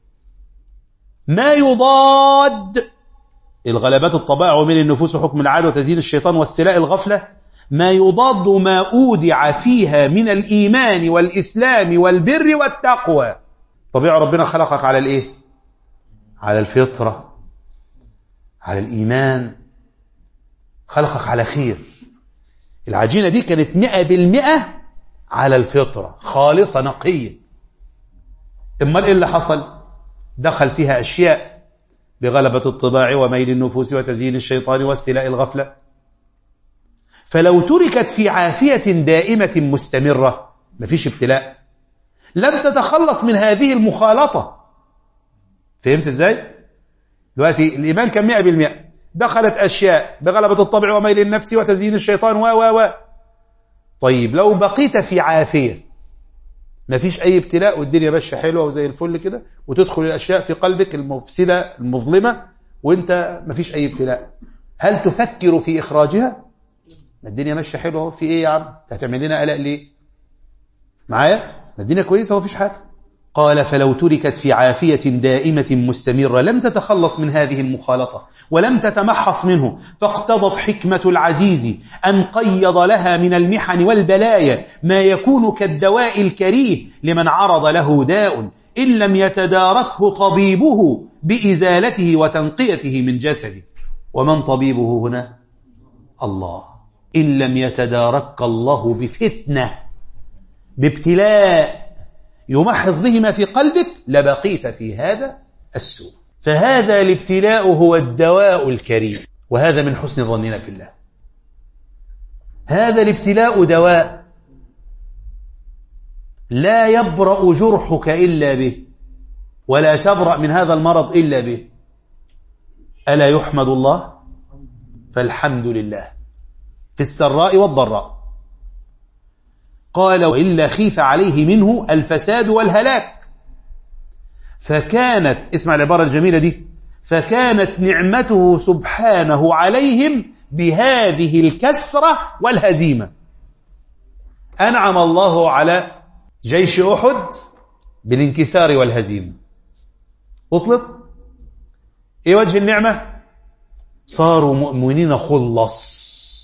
ما يضاد الغلبات الطبائع وميل النفوس وحكم العادة وتزيين الشيطان واستيلاء الغفلة، ما يضاد ما أودع فيها من الإيمان والإسلام والبر والتقوى. طبيعة ربنا خلقك على الإيه؟ على الفطرة، على الإيمان، خلقك على خير. العجينة دي كانت مئة بالمئة على الفطرة، خالصة نقية. إما إيه اللي حصل؟ دخل فيها أشياء بغلبة الطباع وميل النفوس وتزيين الشيطان واستيلاء الغفلة. فلو تركت في عافية دائمة مستمرة، مفيش ابتلاء، لم تتخلص من هذه المخالطة. فهمت ازاي؟ دلوقتي الإيمان كان مئة بالمئة، دخلت أشياء بغلبة الطبع وميل النفس وتزيين الشيطان و و و طيب لو بقيت في عافية، مفيش أي ابتلاء والدنيا ماشية حلوة وزي الفل كده، وتدخل الأشياء في قلبك المفسدة المظلمة وانت مفيش أي ابتلاء، هل تفكر في إخراجها؟ الدنيا ماشية حلوة، في إيه يا عم؟ هتعمل لنا قلق ليه؟ معايا؟ الدنيا كويسة ومفيش حاجة. قال: فلو تركت في عافية دائمة مستمرة لم تتخلص من هذه المخالطة ولم تتمحص منه، فاقتضت حكمة العزيز أن قيض لها من المحن والبلايا ما يكون كالدواء الكريه لمن عرض له داء إن لم يتداركه طبيبه بإزالته وتنقيته من جسده. ومن طبيبه هنا؟ الله. إن لم يتدارك الله بفتنة، بابتلاء يمحص به ما في قلبك، لبقيت في هذا السوء. فهذا الابتلاء هو الدواء الكريم، وهذا من حسن ظننا في الله. هذا الابتلاء دواء لا يبرأ جرحك إلا به، ولا تبرأ من هذا المرض إلا به. ألا يحمد الله؟ فالحمد لله في السراء والضراء. قال: وإلا خيف عليه منه الفساد والهلاك. فكانت، اسمع العبارة الجميلة دي، فكانت نعمته سبحانه عليهم بهذه الكسرة والهزيمة. أنعم الله على جيش أحد بالانكسار والهزيمة. وصلت؟ إيه وجه النعمة؟ صاروا مؤمنين خلص.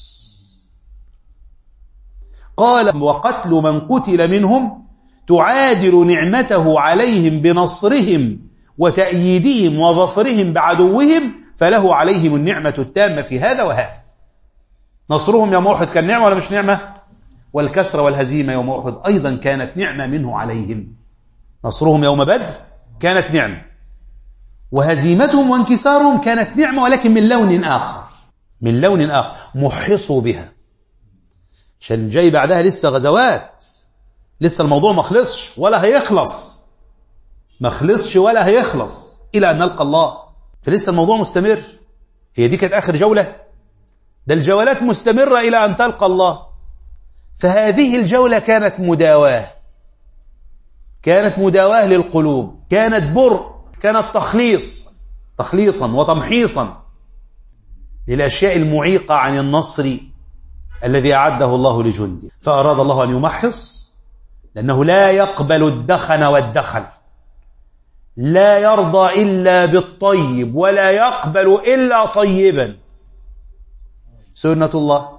قال: وقتل من قتل منهم تعادل نعمته عليهم بنصرهم وتأييدهم وظفرهم بعدوهم، فله عليهم النعمة التامة في هذا وهذا. نصرهم يوم أحد كان نعمة ولا مش نعمة؟ والكسر والهزيمة يوم أحد أيضا كانت نعمة منه عليهم. نصرهم يوم بدر كانت نعمة، وهزيمتهم وانكسارهم كانت نعمة ولكن من لون آخر، من لون آخر محصوا بها. عشان جاي بعدها لسه غزوات، لسه الموضوع ما خلصش ولا هيخلص، ما خلصش ولا هيخلص إلى أن نلقى الله، فلسه الموضوع مستمر. هي دي كانت آخر جولة؟ ده الجولات مستمرة إلى أن تلقى الله. فهذه الجولة كانت مداواة، كانت مداواة للقلوب، كانت برء، كانت تخليص، تخليصا وتمحيصا للأشياء المعيقة عن النصر الذي أعده الله لجنده. فأراد الله أن يمحص، لأنه لا يقبل الدخن والدخل، لا يرضى إلا بالطيب ولا يقبل إلا طيبا، سنة الله.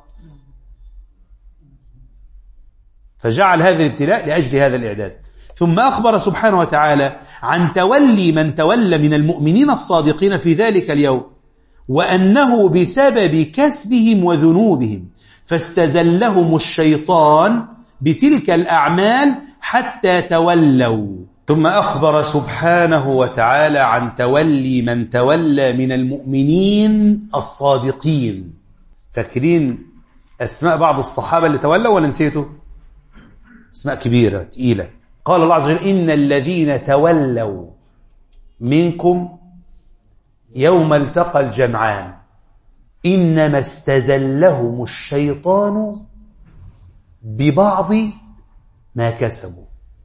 فجعل هذا الابتلاء لأجل هذا الإعداد. ثم أخبر سبحانه وتعالى عن تولي من تولى من المؤمنين الصادقين في ذلك اليوم، وأنه بسبب كسبهم وذنوبهم فاستزلهم الشيطان بتلك الأعمال حتى تولوا. ثم أخبر سبحانه وتعالى عن تولي من تولى من المؤمنين الصادقين. فاكرين أسماء بعض الصحابة اللي تولوا ولا نسيتوا؟ أسماء كبيرة تقيلة. قال الله عز وجل: إن الذين تولوا منكم يوم التقى الجمعان إنما استزلهم الشيطان ببعض ما كسبوا.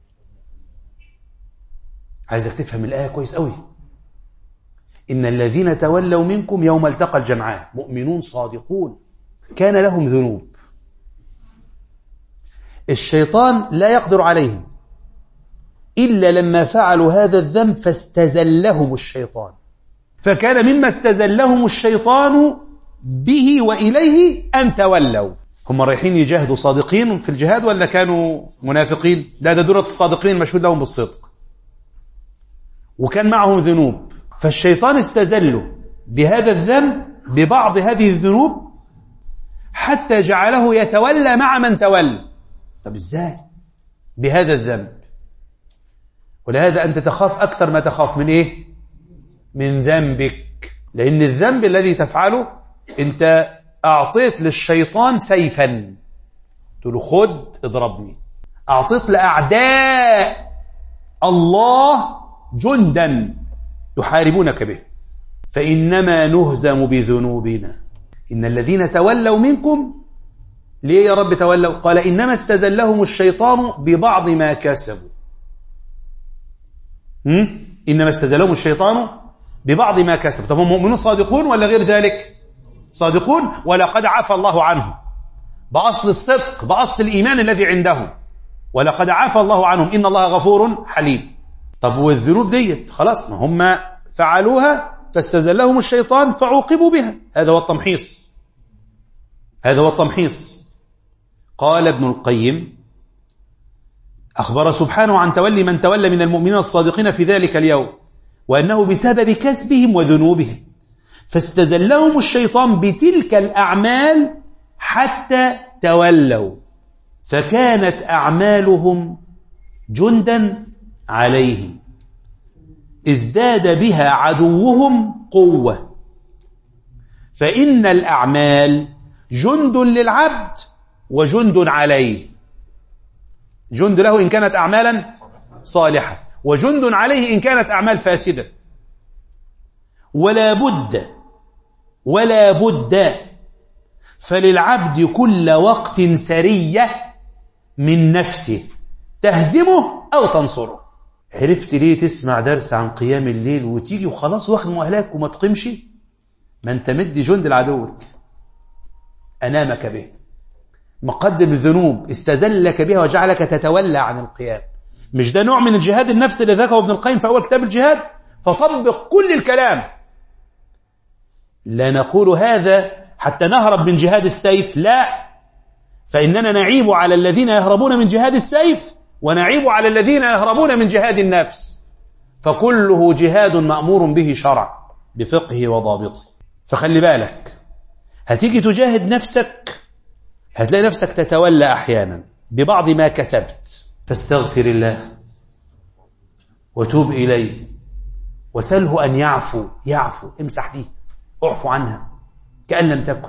عايزك تفهم الآية كويس قوي. إن الذين تولوا منكم يوم التقى الجمعان، مؤمنون صادقون كان لهم ذنوب، الشيطان لا يقدر عليهم إلا لما فعلوا هذا الذنب فاستزلهم الشيطان. فكان مما استزلهم الشيطان به وإليه أن تولوا. هم رايحين يجاهدوا صادقين في الجهاد ولا كانوا منافقين؟ لا، ده دورة الصادقين مشهود لهم بالصدق، وكان معهم ذنوب، فالشيطان استزلوا بهذا الذنب ببعض هذه الذنوب حتى جعله يتولى مع من تولى. طب إزاي؟ بهذا الذنب. ولهذا أنت تخاف أكثر ما تخاف من إيه؟ من ذنبك، لأن الذنب الذي تفعله أنت أعطيت للشيطان سيفا، تقول له خد اضربني. أعطيت لأعداء الله جندا يحاربونك به، فإنما نهزم بذنوبنا. إن الذين تولوا منكم، ليه يا رب تولوا؟ قال إنما استزلهم الشيطان ببعض ما كسبوا. هم؟ إنما استزلهم الشيطان ببعض ما كسبوا. طب هم مؤمنون صادقون ولا غير ذلك؟ صادقون، ولقد عفى الله عنهم بأصل الصدق، بأصل الإيمان الذي عندهم، ولقد عفى الله عنهم إن الله غفور حليم. طب والذنوب ديت خلاص ما هم فعلوها فاستزلهم الشيطان فعوقبوا بها. هذا هو التمحيص، هذا هو التمحيص. قال ابن القيم: أخبر سبحانه عن تولي من تولى من المؤمنين الصادقين في ذلك اليوم، وأنه بسبب كسبهم وذنوبهم فاستزلهم الشيطان بتلك الأعمال حتى تولوا، فكانت أعمالهم جندا عليهم ازداد بها عدوهم قوة. فإن الأعمال جند للعبد وجند عليه، جند له إن كانت أعمالا صالحة، وجند عليه إن كانت أعمال فاسدة. ولا بد ولا بد فللعبد كل وقت سرية من نفسه تهزمه أو تنصره. عرفت ليه تسمع درس عن قيام الليل وتيجي وخلاص واخد مؤهلك وما تقيمش؟ ما انت مدي جند لعدوك أنامك به، مقدم الذنوب استزلك بها وجعلك تتولى عن القيام. مش ده نوع من الجهاد النفس اللي ذكره ابن القيم في أول كتاب الجهاد؟ فطبق كل الكلام. لا نقول هذا حتى نهرب من جهاد السيف، لا، فإننا نعيب على الذين يهربون من جهاد السيف ونعيب على الذين يهربون من جهاد النفس، فكله جهاد مأمور به شرع بفقه وضابطه. فخلي بالك، هتيجي تجاهد نفسك هتلاقي نفسك تتولى أحيانا ببعض ما كسبت، فاستغفر الله وتوب إليه وسله أن يعفو. يعفو، امسح دي، اعفو عنها كأن لم تكن،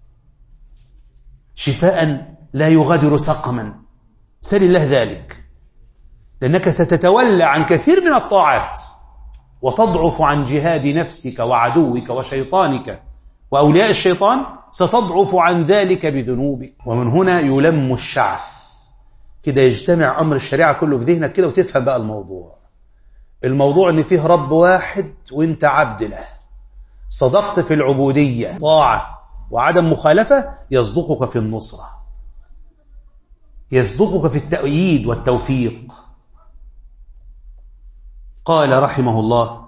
شفاء لا يغادر سقما. سل الله ذلك، لأنك ستتولى عن كثير من الطاعات وتضعف عن جهاد نفسك وعدوك وشيطانك وأولياء الشيطان ستضعف عن ذلك بذنوبك. ومن هنا يلم الشعث كده، يجتمع أمر الشريعة كله في ذهنك كده وتفهم بقى الموضوع. الموضوع أن فيه رب واحد وانت عبد له، صدقت في العبودية طاعة وعدم مخالفة، يصدقك في النصرة، يصدقك في التأييد والتوفيق. قال رحمه الله: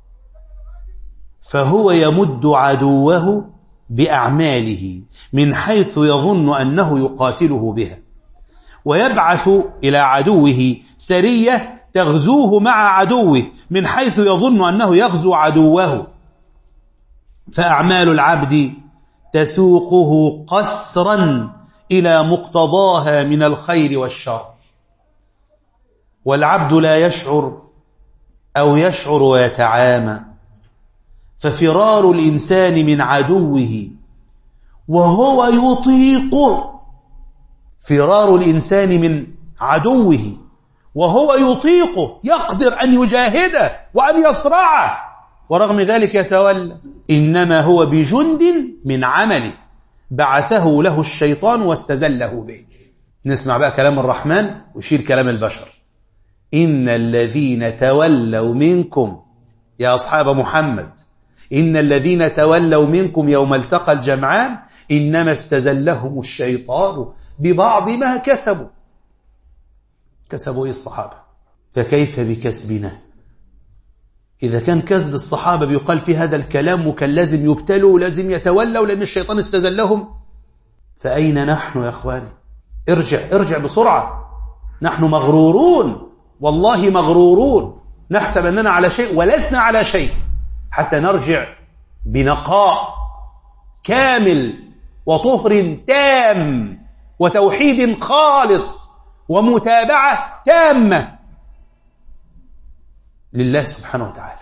فهو يمد عدوه بأعماله من حيث يظن أنه يقاتله بها، ويبعث إلى عدوه سرية تغزوه مع عدوه من حيث يظن أنه يغزو عدوه، فأعمال العبد تسوقه قسرا إلى مقتضاها من الخير والشر، والعبد لا يشعر أو يشعر ويتعامى، ففرار الإنسان من عدوه وهو يطيقه، فرار الإنسان من عدوه وهو يطيقه، يقدر أن يجاهده وأن يصرعه، ورغم ذلك يتولى، إنما هو بجند من عمله بعثه له الشيطان واستزله به. نسمع بقى كلام الرحمن وشيل كلام البشر. إن الذين تولوا منكم يا أصحاب محمد، إن الذين تولوا منكم يوم التقى الجمعان إنما استزلهم الشيطان ببعض ما كسبوا. كسبوا إيه الصحابة؟ فكيف بكسبنا؟ إذا كان كسب الصحابة بيقال في هذا الكلام وكان لازم يبتلوا ولازم يتولوا لأن الشيطان استزلهم، فأين نحن يا أخواني؟ ارجع ارجع بسرعة. نحن مغرورون، والله مغرورون، نحسب أننا على شيء ولسنا على شيء، حتى نرجع بنقاء كامل وطهر تام وتوحيد خالص ومتابعة تامة لله سبحانه وتعالى.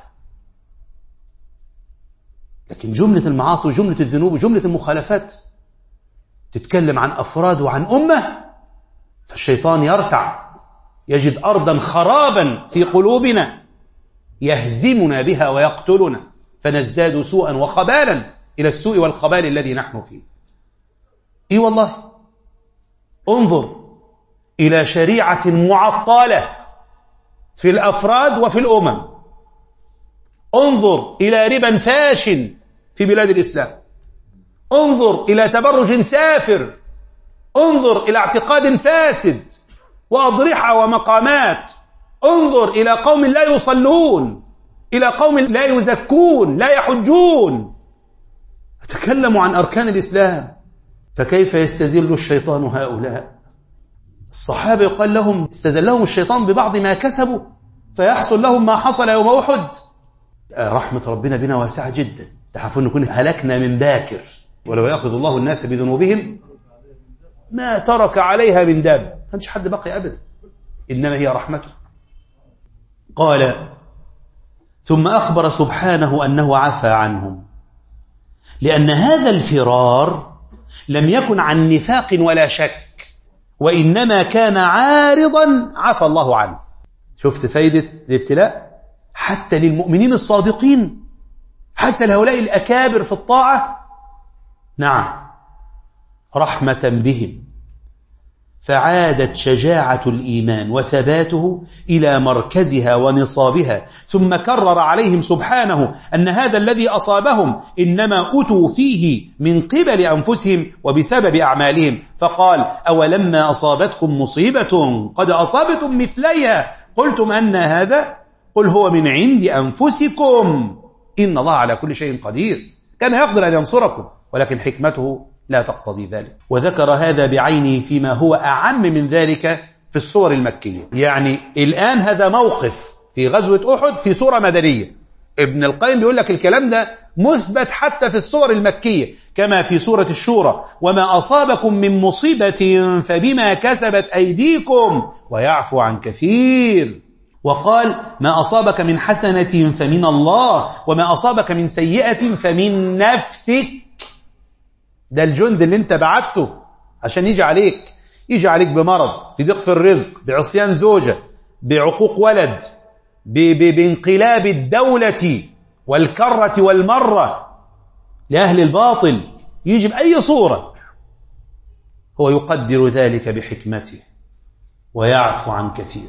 لكن جملة المعاصي وجملة الذنوب وجملة المخالفات تتكلم عن أفراد وعن أمة، فالشيطان يرتع، يجد أرضا خرابا في قلوبنا يهزمنا بها ويقتلنا، فنزداد سوءا وخبالا إلى السوء والخبال الذي نحن فيه. إي والله، انظر إلى شريعة معطلة في الأفراد وفي الأمم، انظر إلى ربا فاشل في بلاد الإسلام، انظر إلى تبرج سافر، انظر إلى اعتقاد فاسد وأضرحة ومقامات، انظر إلى قوم لا يصلون، إلى قوم لا يزكون لا يحجون. أتكلم عن أركان الإسلام، فكيف يستزل الشيطان هؤلاء؟ الصحابة يقال لهم استزلهم الشيطان ببعض ما كسبوا فيحصل لهم ما حصل يوم أحد. رحمة ربنا بنا واسعة جدا، تحفون نكون هلكنا من باكر، ولو يأخذ الله الناس بذنوبهم ما ترك عليها من دابة، ما كانش حد بقي أبدا، إنما هي رحمته. قال: ثم أخبر سبحانه أنه عفى عنهم، لأن هذا الفرار لم يكن عن نفاق ولا شك، وإنما كان عارضا عفى الله عنه. شفت فايدة الابتلاء حتى للمؤمنين الصادقين، حتى لهؤلاء الأكابر في الطاعة، نعم، رحمة بهم، فعادت شجاعة الإيمان وثباته إلى مركزها ونصابها. ثم كرر عليهم سبحانه أن هذا الذي أصابهم إنما أتوا فيه من قبل أنفسهم وبسبب أعمالهم، فقال: أولما أصابتكم مصيبة قد أصابتم مثليها قلتم أن هذا؟ قل هو من عند أنفسكم إن الله على كل شيء قدير. كان يقدر أن ينصركم ولكن حكمته لا تقتضي ذلك. وذكر هذا بعينه فيما هو أعم من ذلك في السور المكية. يعني الآن هذا موقف في غزوة أحد في سورة مدنية، ابن القيم بيقول لك الكلام ده مثبت حتى في السور المكية، كما في سورة الشورى: وما أصابكم من مصيبة فبما كسبت أيديكم ويعفو عن كثير. وقال: ما أصابك من حسنة فمن الله وما أصابك من سيئة فمن نفسك. ده الجند اللي انت بعته عشان يجي عليك، يجي عليك بمرض، في ضيق في الرزق، بعصيان زوجة، بعقوق ولد، ب ب بانقلاب الدولة والكرة والمرة، لأهل الباطل يجي بأي صورة، هو يقدر ذلك بحكمته ويعفو عن كثير.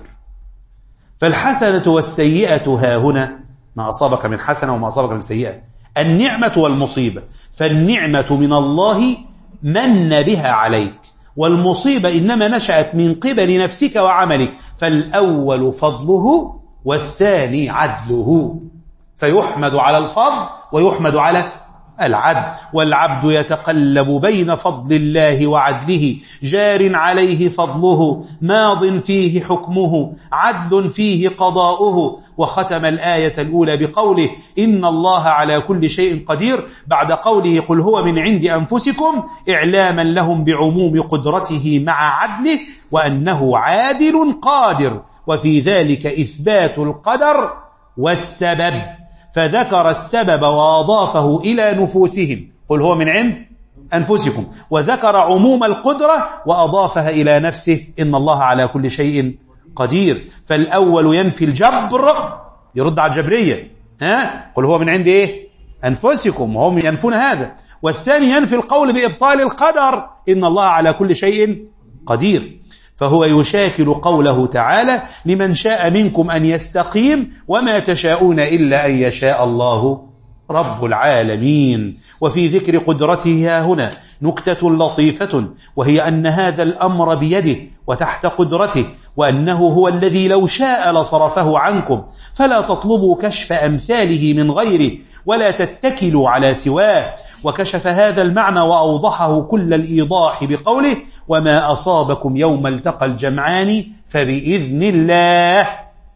فالحسنة والسيئة ها هنا، ما أصابك من حسنة وما أصابك من سيئة، النعمة والمصيبة. فالنعمة من الله من بها عليك، والمصيبة إنما نشأت من قبل نفسك وعملك. فالأول فضله والثاني عدله، فيحمد على الفضل ويحمد على العدل. والعبد يتقلب بين فضل الله وعدله، جار عليه فضله، ماض فيه حكمه، عدل فيه قضاؤه. وختم الآية الأولى بقوله إن الله على كل شيء قدير، بعد قوله قل هو من عند أنفسكم، إعلاما لهم بعموم قدرته مع عدله وأنه عادل قادر. وفي ذلك إثبات القدر والسبب، فذكر السبب وأضافه إلى نفوسهم، قل هو من عند أنفسكم، وذكر عموم القدرة وأضافها إلى نفسه، إن الله على كل شيء قدير. فالأول ينفي الجبر، يرد على الجبرية، ها؟ قل هو من عند إيه؟ أنفسكم، وهم ينفون هذا. والثاني ينفي القول بإبطال القدر، إن الله على كل شيء قدير. فهو يشاكل قوله تعالى لمن شاء منكم أن يستقيم وما تشاءون إلا أن يشاء الله رب العالمين. وفي ذكر قدرته هنا نكتة لطيفة، وهي أن هذا الأمر بيده وتحت قدرته، وأنه هو الذي لو شاء لصرفه عنكم، فلا تطلبوا كشف أمثاله من غيره ولا تتكلوا على سواه. وكشف هذا المعنى وأوضحه كل الإيضاح بقوله وما أصابكم يوم التقى الجمعان فبإذن الله.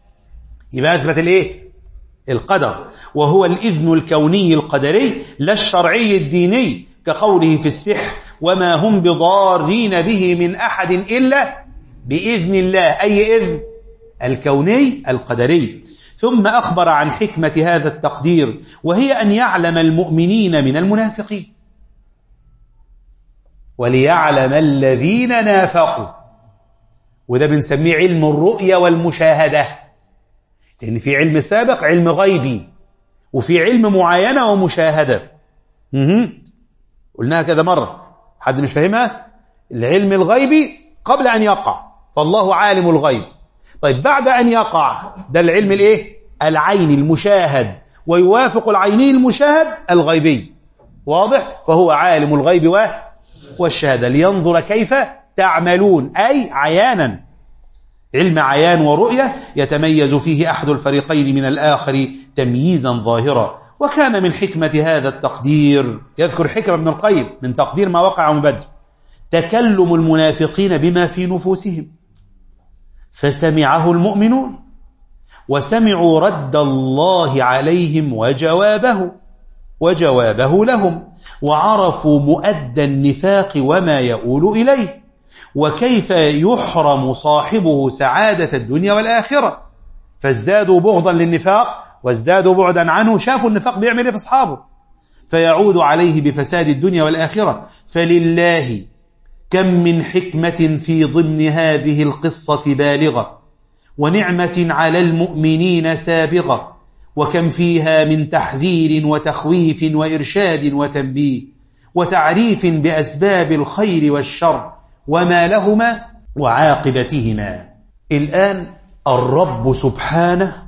يبقى أثبت الإيه؟ القدر، وهو الإذن الكوني القدري لا الشرعي الديني، كقوله في السحر وما هم بضارين به من أحد إلا بإذن الله، أي إذن؟ الكوني القدري. ثم أخبر عن حكمة هذا التقدير، وهي أن يعلم المؤمنين من المنافقين، وليعلم الذين نافقوا. وده بنسميه علم الرؤية والمشاهدة، لأن في علم سابق علم غيبي، وفي علم معاينة ومشاهدة. مهم. قلناها كذا مرة، حد مش فاهمها؟ العلم الغيبي قبل أن يقع، فالله عالم الغيب. طيب بعد أن يقع، ده العلم الايه؟ العين المشاهد، ويوافق العيني المشاهد الغيبي، واضح؟ فهو عالم الغيب والشهادة لينظر كيف تعملون، أي عيانا. علم عيان ورؤية يتميز فيه أحد الفريقين من الآخر تمييزا ظاهرا. وكان من حكمة هذا التقدير، يذكر حكمة ابن القيم من تقدير ما وقع من بدر، تكلم المنافقين بما في نفوسهم، فسمعه المؤمنون وسمعوا رد الله عليهم وجوابه وجوابه لهم، وعرفوا مؤدى النفاق وما يؤول إليه، وكيف يحرم صاحبه سعادة الدنيا والآخرة، فازدادوا بغضا للنفاق وازدادوا بعدا عنه. شافوا النفاق بيعمل ايه في أصحابه، فيعود عليه بفساد الدنيا والآخرة. فلله كم من حكمة في ضمن هذه القصة بالغة، ونعمة على المؤمنين سابغة، وكم فيها من تحذير وتخويف وإرشاد وتنبيه وتعريف بأسباب الخير والشر وما لهما وعاقبتهما. الآن الرب سبحانه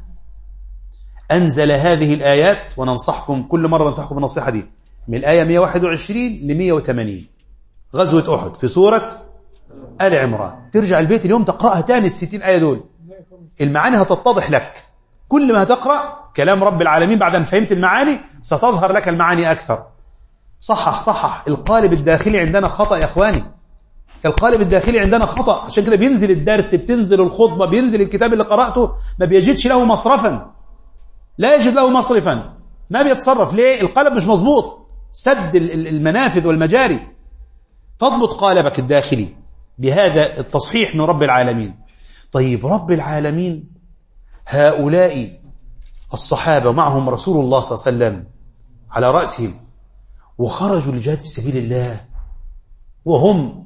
أنزل هذه الآيات، وننصحكم كل مرة ننصحكم بالنصيحة دي، من الآية مئة وواحد وعشرين ل مئة وثمانين، غزوة أحد في سورة آل عمران. ترجع البيت اليوم تقرأها تاني الستين آية دول، المعاني هتتضح لك. كل ما تقرأ كلام رب العالمين بعد أن فهمت المعاني ستظهر لك المعاني أكثر. صحح صحح القالب الداخلي عندنا خطأ يا أخواني، القالب الداخلي عندنا خطأ. عشان كده بينزل الدرس، بتنزل الخطبة، بينزل الكتاب اللي قرأته، ما بيجدش له مصرفا، لا يجد له مصرفا، ما بيتصرف. ليه؟ القالب مش مظبوط، سد المنافذ والمجاري. فاضبط قالبك الداخلي بهذا التصحيح من رب العالمين. طيب رب العالمين هؤلاء الصحابة معهم رسول الله صلى الله عليه وسلم على رأسهم، وخرجوا للجهاد في سبيل الله، وهم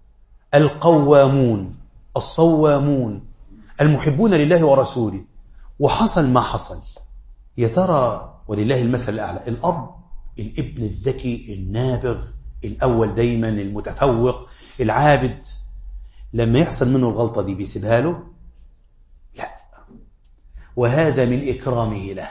القوامون الصوامون المحبون لله ورسوله، وحصل ما حصل. يا ترى ولله المثل الأعلى، الأب الابن الذكي النابغ الأول دايما المتفوق العابد لما يحصل منه الغلطة دي بيسيبها له؟ لا. وهذا من إكرامه له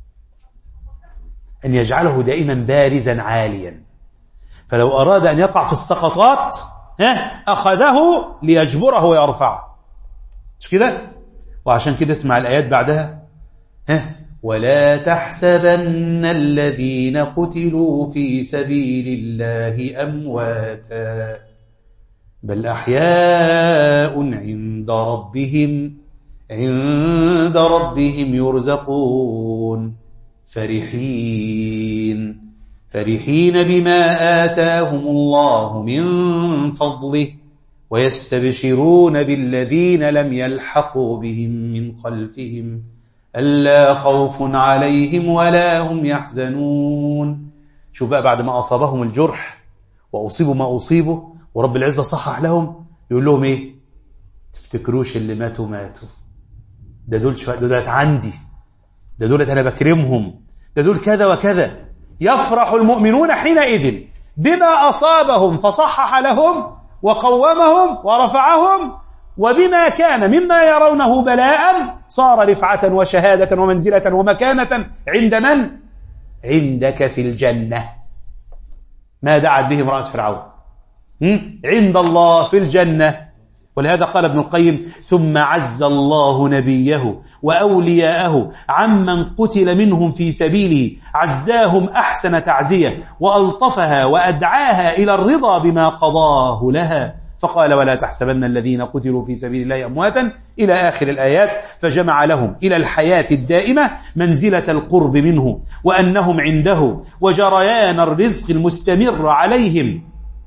أن يجعله دائما بارزا عاليا، فلو أراد أن يقع في السقطات ها أخذه ليجبره ويرفعه، مش كده؟ وعشان كده اسمع الآيات بعدها ها ولا تحسبن الذين قتلوا في سبيل الله أمواتا بل أحياء عند ربهم عند ربهم يرزقون فرحين فرحين بما آتاهم الله من فضله ويستبشرون بالذين لم يلحقوا بهم من خلفهم ألا خوف عليهم ولا هم يحزنون. شوف بقى بعد ما أصابهم الجرح وأصيبوا ما أصيبوا ورب العزة صحح لهم يقول لهم إيه؟ تفتكروش اللي ماتوا ماتوا، ده دول شوية دولت عندي، ده دولت أنا بكرمهم، ده دول كذا وكذا. يفرح المؤمنون حينئذ بما أصابهم فصحح لهم وقومهم ورفعهم، وبما كان مما يرونه بلاء صار رفعة وشهادة ومنزلة ومكانة عند من؟ عندك في الجنة. ما دعت به امرأة فرعون عند الله في الجنة. ولهذا قال ابن القيم ثم عز الله نبيه وأولياءه عمن قتل منهم في سبيله عزاهم أحسن تعزية وألطفها وأدعاها إلى الرضا بما قضاه لها، فقال ولا تحسبن الذين قتلوا في سبيل الله أمواتا إلى آخر الآيات، فجمع لهم إلى الحياة الدائمة منزلة القرب منه وأنهم عنده وجريان الرزق المستمر عليهم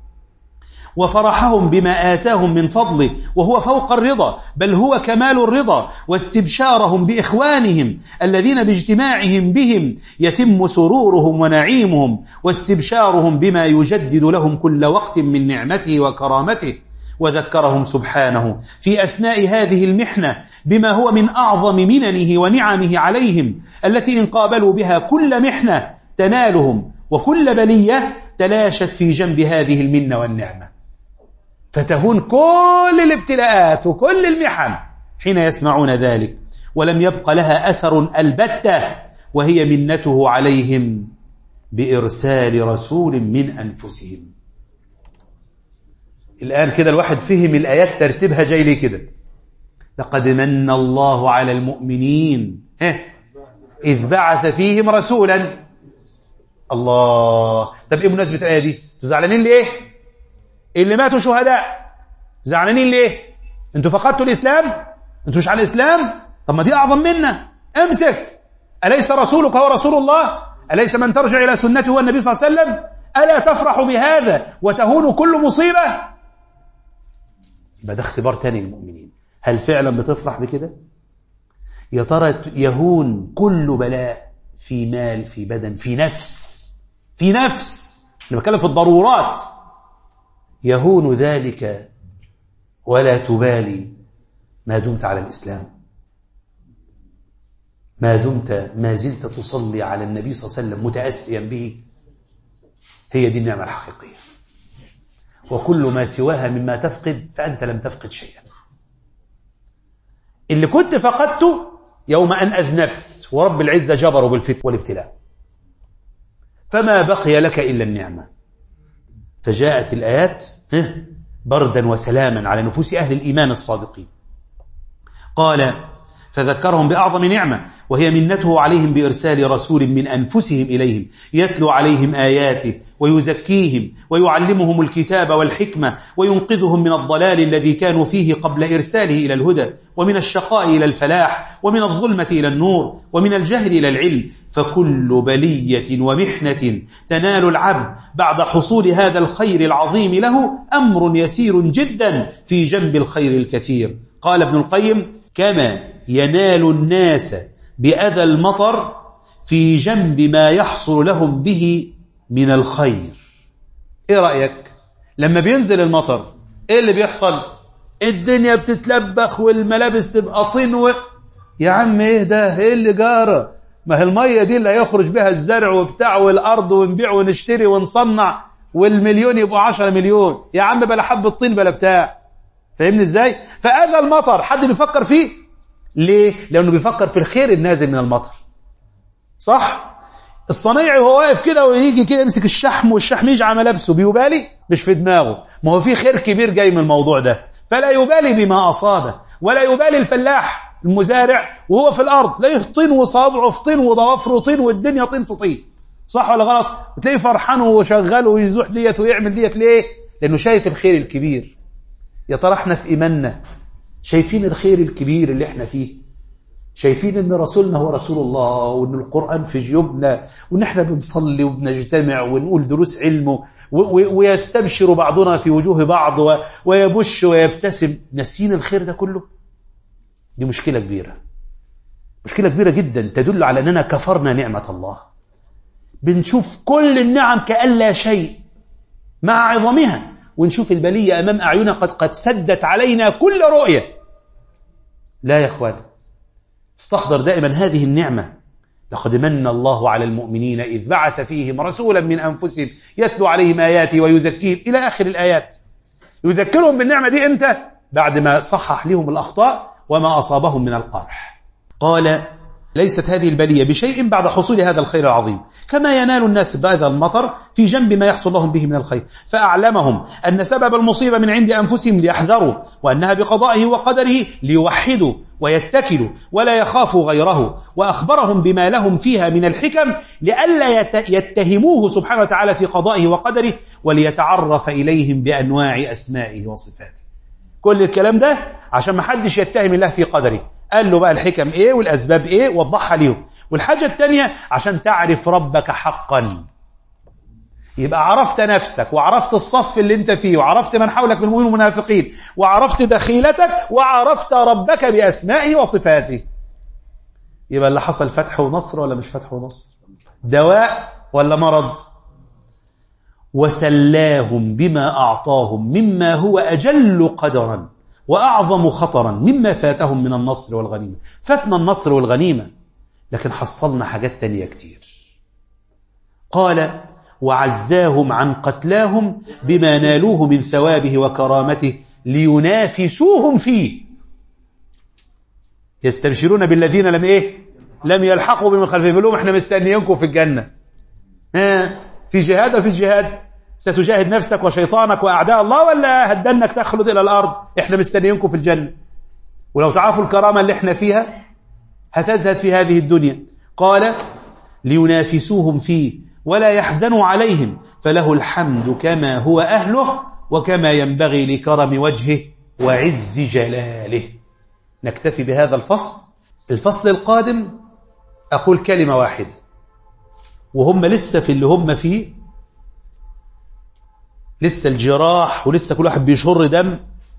وفرحهم بما آتاهم من فضله وهو فوق الرضا بل هو كمال الرضا، واستبشارهم بإخوانهم الذين باجتماعهم بهم يتم سرورهم ونعيمهم، واستبشارهم بما يجدد لهم كل وقت من نعمته وكرامته. وذكرهم سبحانه في أثناء هذه المحنة بما هو من أعظم مننه ونعمه عليهم التي إن قابلوا بها كل محنة تنالهم وكل بلية تلاشت في جنب هذه المنة والنعمة، فتهون كل الابتلاءات وكل المحن حين يسمعون ذلك، ولم يبق لها أثر البتة، وهي منته عليهم بإرسال رسول من أنفسهم. الآن كده الواحد فهم الآيات ترتيبها جاي لي كده. لقد من الله على المؤمنين إذ بعث فيهم رسولا. الله. طب إيه مناسبة الآية دي؟ انتوا زعلانين ليه؟ اللي ماتوا شهداء زعلانين ليه؟ انتوا فقدتوا الإسلام؟ انتوا مش على الإسلام؟ طب ما دي أعظم منا. امسك. أليس رسولك هو رسول الله؟ أليس من ترجع إلى سنته هو النبي صلى الله عليه وسلم؟ ألا تفرح بهذا وتهون كل مصيبة؟ يبقى ده اختبار تاني للمؤمنين. هل فعلا بتفرح بكده؟ يا ترى يهون كل بلاء في مال في بدن في نفس في نفس أنا بتكلم في الضرورات، يهون ذلك ولا تبالي ما دمت على الإسلام، ما دمت ما زلت تصلي على النبي صلى الله عليه وسلم متأسيا به. هي دي النعمة الحقيقية. وكل ما سواها مما تفقد فأنت لم تفقد شيئا. اللي كنت فقدته يوم أن أذنبت ورب العزة جبره بالفتن والابتلاء، فما بقي لك إلا النعمة. فجاءت الآيات بردا وسلاما على نفوس أهل الإيمان الصادقين. قال فذكرهم بأعظم نعمة وهي منته عليهم بإرسال رسول من أنفسهم إليهم يتلو عليهم آياته ويزكيهم ويعلمهم الكتاب والحكمة وينقذهم من الضلال الذي كانوا فيه قبل إرساله إلى الهدى، ومن الشقاء إلى الفلاح، ومن الظلمة إلى النور، ومن الجهل إلى العلم. فكل بلية ومحنة تنال العبد بعد حصول هذا الخير العظيم له أمر يسير جدا في جنب الخير الكثير. قال ابن القيم كما ينال الناس بأذى المطر في جنب ما يحصل لهم به من الخير. ايه رأيك لما بينزل المطر ايه اللي بيحصل؟ الدنيا بتتلبخ والملابس تبقى طين و... يا عم ايه ده؟ ايه اللي جارة؟ ما هي المية دي اللي هيخرج بها الزرع وبتاع والأرض ونبيع ونشتري ونصنع والمليون يبقوا عشرة مليون. يا عم بلا حبة طين بلا بتاع. فاهمني ازاي؟ فهذا المطر حد بيفكر فيه؟ ليه؟ لأنه بيفكر في الخير النازل من المطر. صح؟ الصنيعي وهو واقف كده ويجي كده يمسك الشحم والشحم يجي على ملابسه، بيبالي؟ مش في دماغه. ما هو في خير كبير جاي من الموضوع ده، فلا يبالي بما أصابه، ولا يبالي الفلاح المزارع وهو في الأرض لا طين وصابعه في طين وضوافره طين والدنيا طين في طين. صح ولا غلط؟ وتلاقيه فرحان وشغال ويزوح ديت ويعمل ديت. ليه؟ لأنه شايف الخير الكبير. يا ترى احنا في إيماننا شايفين الخير الكبير اللي احنا فيه؟ شايفين ان رسولنا هو رسول الله، وان القرآن في جيوبنا، وان احنا بنصلي وبنجتمع ونقول دروس علم ويستبشر بعضنا في وجوه بعض ويبش ويبتسم، ناسين الخير ده كله؟ دي مشكلة كبيرة، مشكلة كبيرة جدا تدل على أننا كفرنا نعمة الله. بنشوف كل النعم كأن لا شيء مع عظمها، ونشوف البلية أمام أعيننا قد قد سدت علينا كل رؤية. لا يا أخواني، استحضر دائما هذه النعمة. لقد من الله على المؤمنين إذ بعث فيهم رسولا من أنفسهم يتلو عليهم آياته ويزكيهم إلى آخر الآيات. يذكرهم بالنعمة دي إمتى؟ بعد ما صحح لهم الأخطاء وما أصابهم من القرح. قال: ليست هذه البلية بشيء بعد حصول هذا الخير العظيم، كما ينال الناس بهذا المطر في جنب ما يحصل لهم به من الخير. فأعلمهم أن سبب المصيبة من عند أنفسهم ليحذروا، وأنها بقضائه وقدره ليوحدوا ويتكلوا ولا يخافوا غيره، وأخبرهم بما لهم فيها من الحكم لئلا يتهموه سبحانه وتعالى في قضائه وقدره، وليتعرف إليهم بأنواع أسمائه وصفاته. كل الكلام ده عشان ما حدش يتهم الله في قدره. قال له بقى الحكم ايه والاسباب ايه وضحها ليهم. والحاجة التانية عشان تعرف ربك حقا، يبقى عرفت نفسك وعرفت الصف اللي انت فيه وعرفت من حولك من المؤمنين والمنافقين وعرفت دخيلتك وعرفت ربك بأسمائه وصفاته، يبقى اللي حصل فتح ونصر ولا مش فتح ونصر؟ دواء ولا مرض؟ وسلاهم بما أعطاهم مما هو أجل قدرا وأعظم خطرا مما فاتهم من النصر والغنيمة. فاتنا النصر والغنيمة لكن حصلنا حاجات تانية كتير. قال: وعزاهم عن قتلاهم بما نالوه من ثوابه وكرامته لينافسوهم فيه. يستبشرون بالذين لم إيه؟ لم يلحقوا بمن خلفهم، يقول لهم احنا مستنيينكم في الجنة. ها في جهاد في الجهاد ستجاهد نفسك وشيطانك وأعداء الله، ولا هدنك تخلد إلى الأرض؟ إحنا مستنيينكم في الجنة. ولو تعرفوا الكرامة اللي إحنا فيها هتزهد في هذه الدنيا. قال: لينافسوهم فيه ولا يحزنوا عليهم، فله الحمد كما هو أهله وكما ينبغي لكرم وجهه وعز جلاله. نكتفي بهذا الفصل. الفصل القادم أقول كلمة واحدة، وهم لسه في اللي هم فيه، لسه الجراح ولسه كل واحد بيشر دم.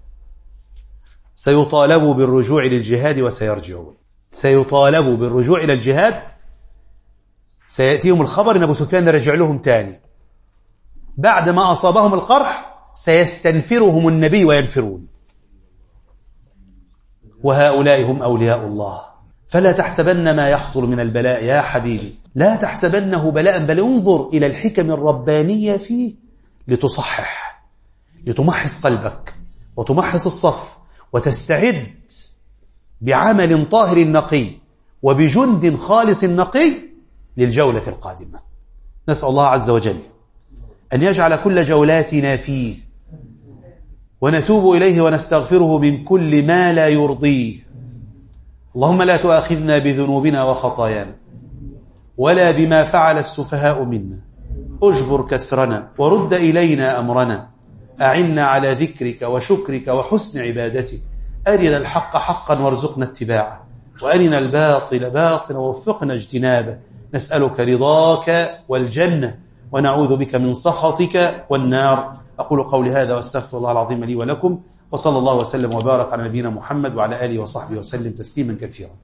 سيطالبوا بالرجوع للجهاد وسيرجعون، سيطالبوا بالرجوع إلى الجهاد. سيأتيهم الخبر إن أبو سفيان رجع لهم تاني بعد ما أصابهم القرح. سيستنفرهم النبي وينفرون، وهؤلاء هم أولياء الله. فلا تحسبن ما يحصل من البلاء يا حبيبي، لا تحسبنه بلاء، بل انظر إلى الحكم الربانية فيه لتصحح، لتمحص قلبك وتمحص الصف وتستعد بعمل طاهر نقي وبجند خالص نقي للجولة القادمة. نسأل الله عز وجل أن يجعل كل جولاتنا فيه، ونتوب إليه ونستغفره من كل ما لا يرضيه. اللهم لا تؤاخذنا بذنوبنا وخطايانا ولا بما فعل السفهاء منا، اجبر كسرنا ورد إلينا أمرنا، أعنا على ذكرك وشكرك وحسن عبادتك، أرنا الحق حقا وارزقنا اتباعه، وأرنا الباطل باطلا ووفقنا اجتنابه. نسألك رضاك والجنة ونعوذ بك من سخطك والنار. أقول قولي هذا واستغفر الله العظيم لي ولكم، وصلى الله وسلم وبارك على نبينا محمد وعلى آله وصحبه وسلم تسليما كثيرا.